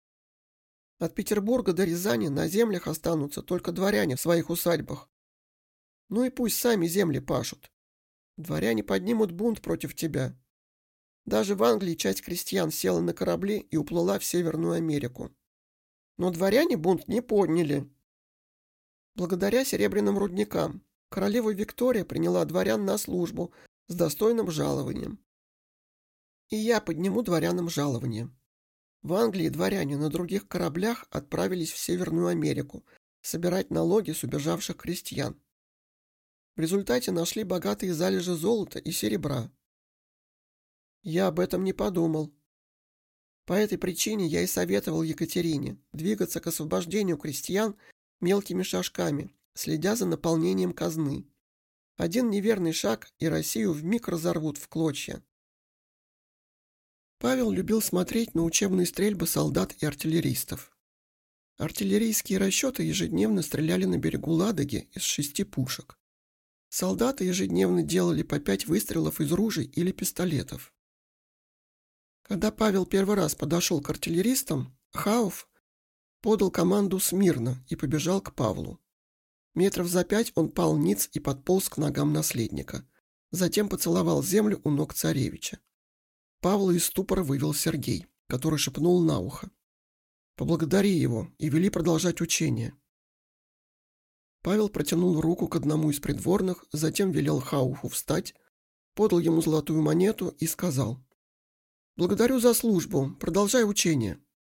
От Петербурга до Рязани на землях останутся только дворяне в своих усадьбах. Ну и пусть сами земли пашут. Дворяне поднимут бунт против тебя. Даже в Англии часть крестьян села на корабли и уплыла в Северную Америку. Но дворяне бунт не подняли. Благодаря серебряным рудникам королева Виктория приняла дворян на службу с достойным жалованием. И я подниму дворянам жалование. В Англии дворяне на других кораблях отправились в Северную Америку собирать налоги с убежавших крестьян. В результате нашли богатые залежи золота и серебра. Я об этом не подумал. По этой причине я и советовал Екатерине двигаться к освобождению крестьян мелкими шажками, следя за наполнением казны. Один неверный шаг, и Россию вмиг разорвут в клочья. Павел любил смотреть на учебные стрельбы солдат и артиллеристов. Артиллерийские расчеты ежедневно стреляли на берегу Ладоги из 6 пушек. Солдаты ежедневно делали по 5 выстрелов из ружей или пистолетов. Когда Павел первый раз подошел к артиллеристам, Хауф подал команду смирно и побежал к Павлу. Метров за 5 он пал ниц и подполз к ногам наследника. Затем поцеловал землю у ног царевича. Павла из ступора вывел Сергей, который шепнул на ухо: «Поблагодари его и вели продолжать учение». Павел протянул руку к одному из придворных, затем велел Хауфу встать, подал ему золотую монету и сказал: «Благодарю за службу, продолжай учение».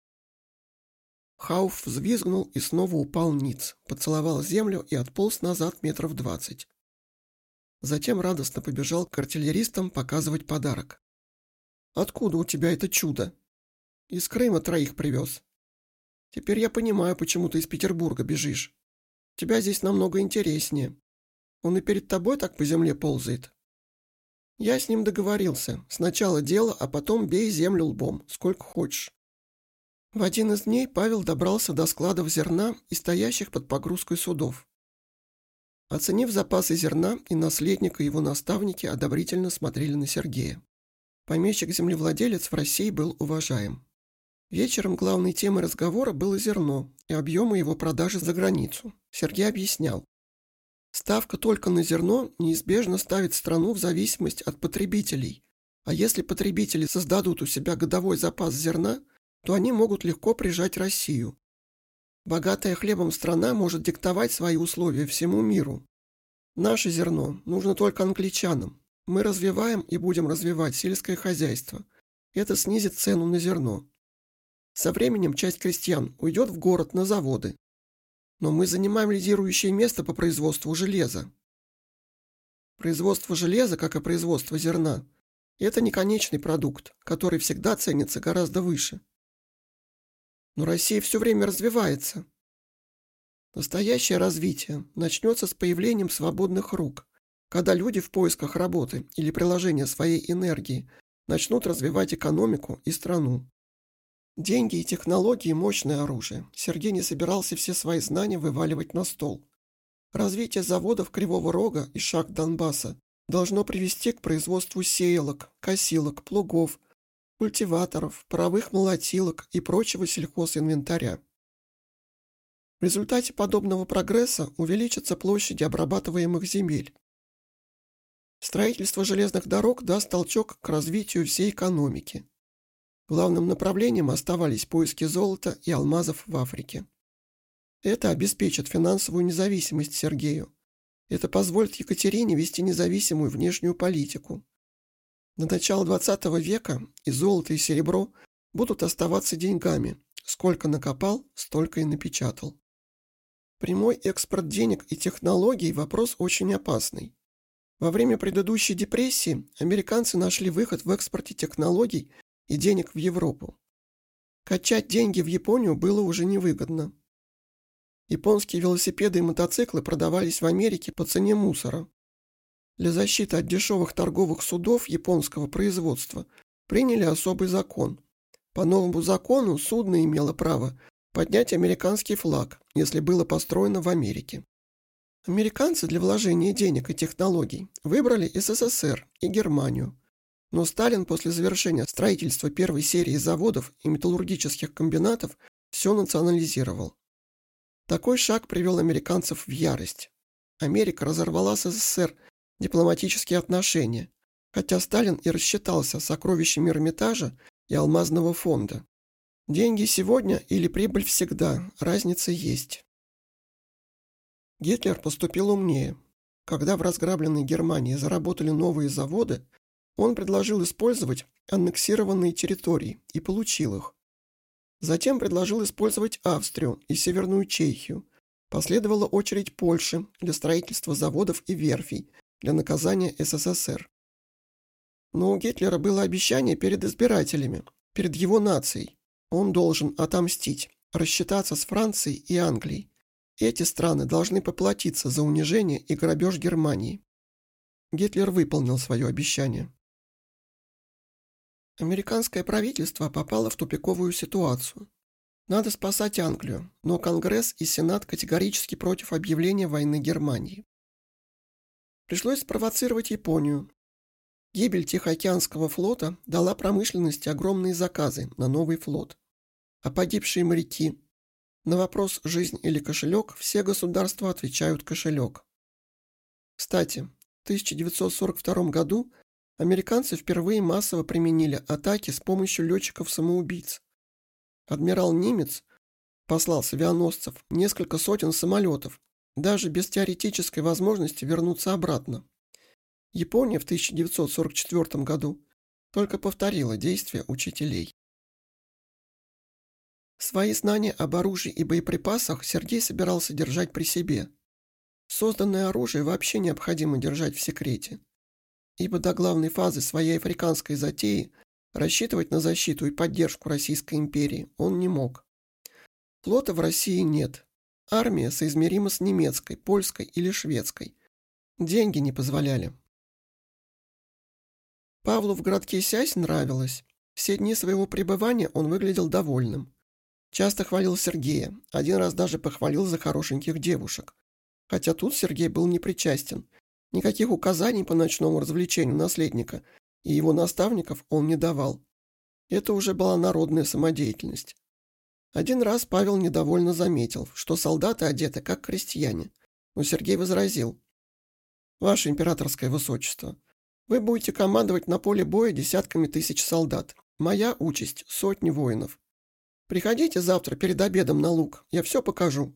Хауф взвизгнул и снова упал ниц, поцеловал землю и отполз назад метров 20. Затем радостно побежал к артиллеристам показывать подарок. «Откуда у тебя это чудо?» «Из Крыма 3 привез». «Теперь я понимаю, почему ты из Петербурга бежишь. Тебя здесь намного интереснее. Он и перед тобой так по земле ползает». «Я с ним договорился. Сначала дело, а потом бей землю лбом, сколько хочешь». В один из дней Павел добрался до складов зерна и стоящих под погрузкой судов. Оценив запасы зерна, и наследник, и его наставники одобрительно смотрели на Сергея. Помещик-землевладелец в России был уважаем. Вечером главной темой разговора было зерно и объемы его продажи за границу. Сергей объяснял: ставка только на зерно неизбежно ставит страну в зависимость от потребителей, а если потребители создадут у себя годовой запас зерна, то они могут легко прижать Россию. Богатая хлебом страна может диктовать свои условия всему миру. Наше зерно нужно только англичанам. Мы развиваем и будем развивать сельское хозяйство. Это снизит цену на зерно. Со временем часть крестьян уйдет в город на заводы. Но мы занимаем лидирующее место по производству железа. Производство железа, как и производство зерна, это не конечный продукт, который всегда ценится гораздо выше. Но Россия все время развивается. Настоящее развитие начнется с появлением свободных рук, Когда люди в поисках работы или приложения своей энергии начнут развивать экономику и страну. Деньги и технологии – мощное оружие. Сергей не собирался все свои знания вываливать на стол. Развитие заводов Кривого Рога и шахт Донбасса должно привести к производству сеялок, косилок, плугов, культиваторов, паровых молотилок и прочего сельхозинвентаря. В результате подобного прогресса увеличатся площади обрабатываемых земель. Строительство железных дорог даст толчок к развитию всей экономики. Главным направлением оставались поиски золота и алмазов в Африке. Это обеспечит финансовую независимость Сергею. Это позволит Екатерине вести независимую внешнюю политику. До начала XX века и золото, и серебро будут оставаться деньгами. Сколько накопал, столько и напечатал. Прямой экспорт денег и технологий – вопрос очень опасный. Во время предыдущей депрессии американцы нашли выход в экспорте технологий и денег в Европу. Качать деньги в Японию было уже невыгодно. Японские велосипеды и мотоциклы продавались в Америке по цене мусора. Для защиты от дешевых торговых судов японского производства приняли особый закон. По новому закону судно имело право поднять американский флаг, если было построено в Америке. Американцы для вложения денег и технологий выбрали СССР и Германию, но Сталин после завершения строительства первой серии заводов и металлургических комбинатов все национализировал. Такой шаг привел американцев в ярость. Америка разорвала с СССР дипломатические отношения, хотя Сталин и рассчитался сокровищами Эрмитажа и Алмазного фонда. Деньги сегодня или прибыль всегда, разница есть. Гитлер поступил умнее. Когда в разграбленной Германии заработали новые заводы, он предложил использовать аннексированные территории и получил их. Затем предложил использовать Австрию и Северную Чехию. Последовала очередь Польши для строительства заводов и верфей для наказания СССР. Но у Гитлера было обещание перед избирателями, перед его нацией. Он должен отомстить, рассчитаться с Францией и Англией. Эти страны должны поплатиться за унижение и грабеж Германии. Гитлер выполнил свое обещание. Американское правительство попало в тупиковую ситуацию. Надо спасать Англию, но Конгресс и Сенат категорически против объявления войны Германии. Пришлось спровоцировать Японию. Гибель Тихоокеанского флота дала промышленности огромные заказы на новый флот. А погибшие моряки? На вопрос «жизнь или кошелек» все государства отвечают «кошелек». Кстати, в 1942 году американцы впервые массово применили атаки с помощью летчиков-самоубийц. Адмирал Нимец послал с авианосцев несколько сотен самолетов, даже без теоретической возможности вернуться обратно. Япония в 1944 году только повторила действия учителей. Свои знания об оружии и боеприпасах Сергей собирался держать при себе. Созданное оружие вообще необходимо держать в секрете, ибо до главной фазы своей африканской затеи рассчитывать на защиту и поддержку Российской империи он не мог. Флота в России нет. Армия соизмерима с немецкой, польской или шведской. Деньги не позволяли. Павлу в городке Сясь нравилось. Все дни своего пребывания он выглядел довольным. Часто хвалил Сергея, один раз даже похвалил за хорошеньких девушек. Хотя тут Сергей был непричастен. Никаких указаний по ночному развлечению наследника и его наставников он не давал. Это уже была народная самодеятельность. Один раз Павел недовольно заметил, что солдаты одеты как крестьяне, но Сергей возразил: «Ваше императорское высочество, вы будете командовать на поле боя десятками тысяч солдат. Моя участь – сотни воинов. Приходите завтра перед обедом на луг, я все покажу».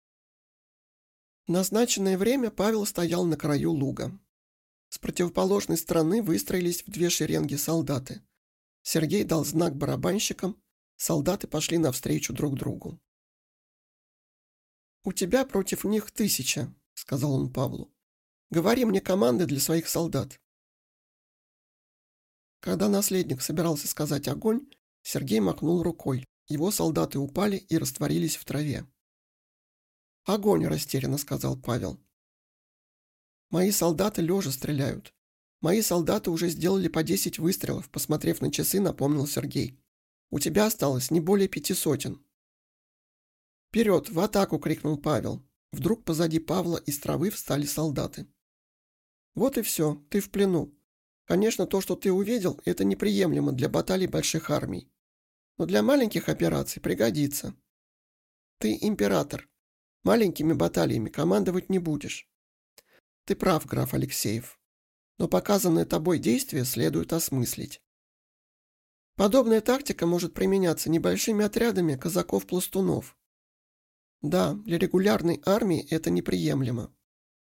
В назначенное время Павел стоял на краю луга. С противоположной стороны выстроились в две шеренги солдаты. Сергей дал знак барабанщикам, солдаты пошли навстречу друг другу. «У тебя против них 1000», — сказал он Павлу. «Говори мне команды для своих солдат». Когда наследник собирался сказать «огонь», Сергей махнул рукой. Его солдаты упали и растворились в траве. «Огонь!» – растерянно сказал Павел. Мои солдаты лежа стреляют. Мои солдаты уже сделали по 10 выстрелов, посмотрев на часы, напомнил Сергей. У тебя осталось не более 500. «Вперед, в атаку!» — крикнул Павел. Вдруг позади Павла из травы встали солдаты. «Вот и все, ты в плену. Конечно, то, что ты увидел, это неприемлемо для баталий больших армий. Но для маленьких операций пригодится. Ты император. Маленькими баталиями командовать не будешь. Ты прав, граф Алексеев. Но показанное тобой действие следует осмыслить. Подобная тактика может применяться небольшими отрядами казаков-пластунов. Да, для регулярной армии это неприемлемо».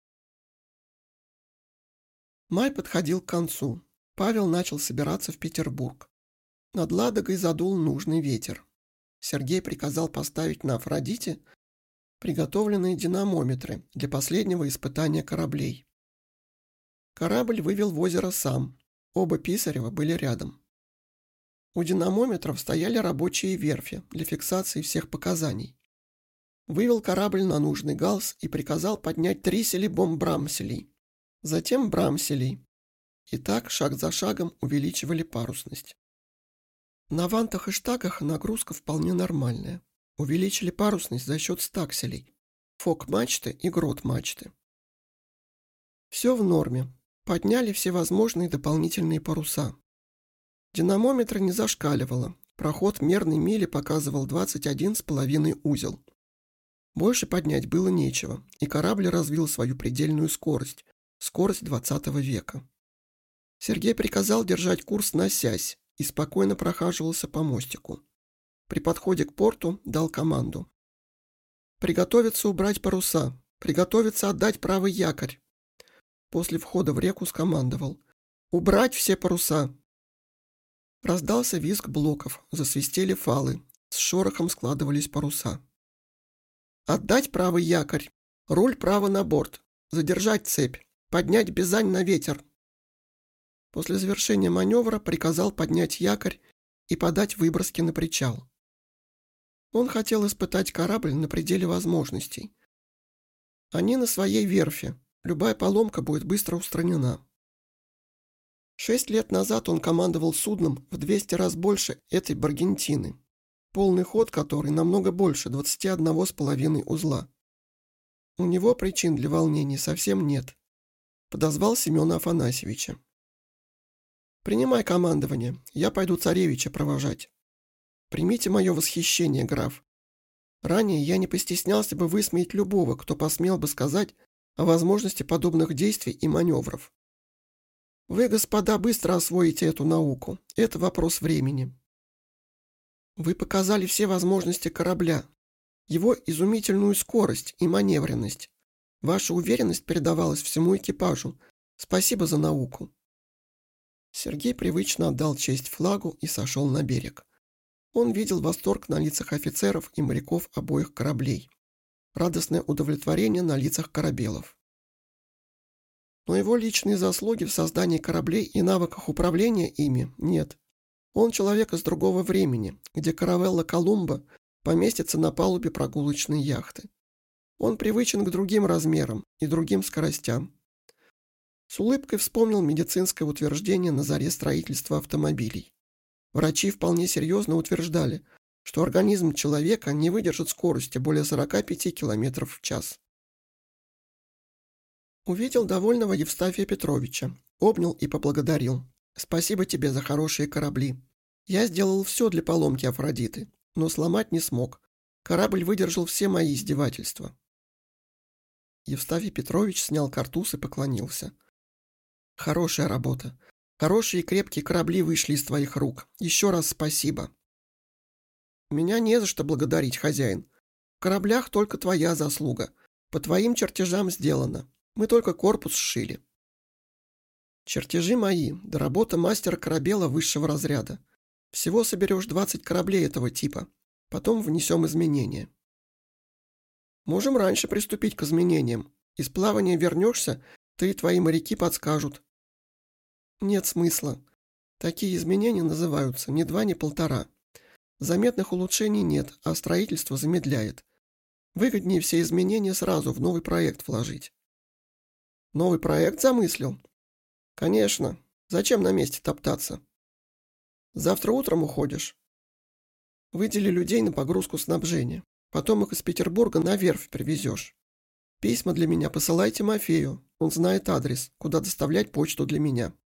Май подходил к концу. Павел начал собираться в Петербург. Над Ладогой задул нужный ветер. Сергей приказал поставить на Афродите приготовленные динамометры для последнего испытания кораблей. Корабль вывел в озеро сам. Оба Писарева были рядом. У динамометров стояли рабочие верфи для фиксации всех показаний. Вывел корабль на нужный галс и приказал поднять триселей брамселей, затем брамселей. И так, шаг за шагом, увеличивали парусность. На вантах и штагах нагрузка вполне нормальная. Увеличили парусность за счет стакселей, фок-мачты и грот-мачты. Все в норме. Подняли всевозможные дополнительные паруса. Динамометр не зашкаливало. Проход мерной мили показывал 21,5 узел. Больше поднять было нечего, и корабль развил свою предельную скорость 20 века. Сергей приказал держать курс на Сясь и спокойно прохаживался по мостику. При подходе к порту дал команду. «Приготовиться убрать паруса, приготовиться отдать правый якорь». После входа в реку скомандовал. «Убрать все паруса!» Раздался визг блоков, засвистели фалы, с шорохом складывались паруса. «Отдать правый якорь, руль право на борт, задержать цепь, поднять бизань на ветер». После завершения маневра приказал поднять якорь и подать выброски на причал. Он хотел испытать корабль на пределе возможностей. Они на своей верфи, любая поломка будет быстро устранена. 6 лет назад он командовал судном в 200 раз больше этой Баргентины, полный ход которой намного больше 21,5 узла. У него причин для волнений совсем нет. Подозвал Семена Афанасьевича. «Принимай командование, я пойду царевича провожать. Примите мое восхищение, граф. Ранее я не постеснялся бы высмеять любого, кто посмел бы сказать о возможности подобных действий и маневров. Вы, господа, быстро освоите эту науку. Это вопрос времени. Вы показали все возможности корабля, его изумительную скорость и маневренность. Ваша уверенность передавалась всему экипажу. Спасибо за науку». Сергей привычно отдал честь флагу и сошел на берег. Он видел восторг на лицах офицеров и моряков обоих кораблей, радостное удовлетворение на лицах корабелов. Но его личные заслуги в создании кораблей и навыках управления ими нет. Он человек из другого времени, где каравелла Колумба поместится на палубе прогулочной яхты. Он привычен к другим размерам и другим скоростям. С улыбкой вспомнил медицинское утверждение на заре строительства автомобилей. Врачи вполне серьезно утверждали, что организм человека не выдержит скорости более 45 км в час. Увидел довольного Евстафия Петровича, обнял и поблагодарил. «Спасибо тебе за хорошие корабли. Я сделал все для поломки Афродиты, но сломать не смог. Корабль выдержал все мои издевательства». Евстафий Петрович снял картуз и поклонился. «Хорошая работа. Хорошие и крепкие корабли вышли из твоих рук. Еще раз спасибо». «Меня не за что благодарить, хозяин. В кораблях только твоя заслуга. По твоим чертежам сделано. Мы только корпус сшили». «Чертежи мои, да работа мастера корабела высшего разряда. Всего соберешь 20 кораблей этого типа. Потом внесем изменения». «Можем раньше приступить к изменениям. Из плавания вернешься, ты и твои моряки подскажут». «Нет смысла. Такие изменения называются ни 2, ни 1,5. Заметных улучшений нет, а строительство замедляет. Выгоднее все изменения сразу в новый проект вложить». Новый проект замыслил? Конечно. Зачем на месте топтаться? Завтра утром уходишь? Выдели людей на погрузку снабжения. Потом их из Петербурга на верфь привезешь. Письма для меня посылай Тимофею. Он знает адрес, куда доставлять почту для меня.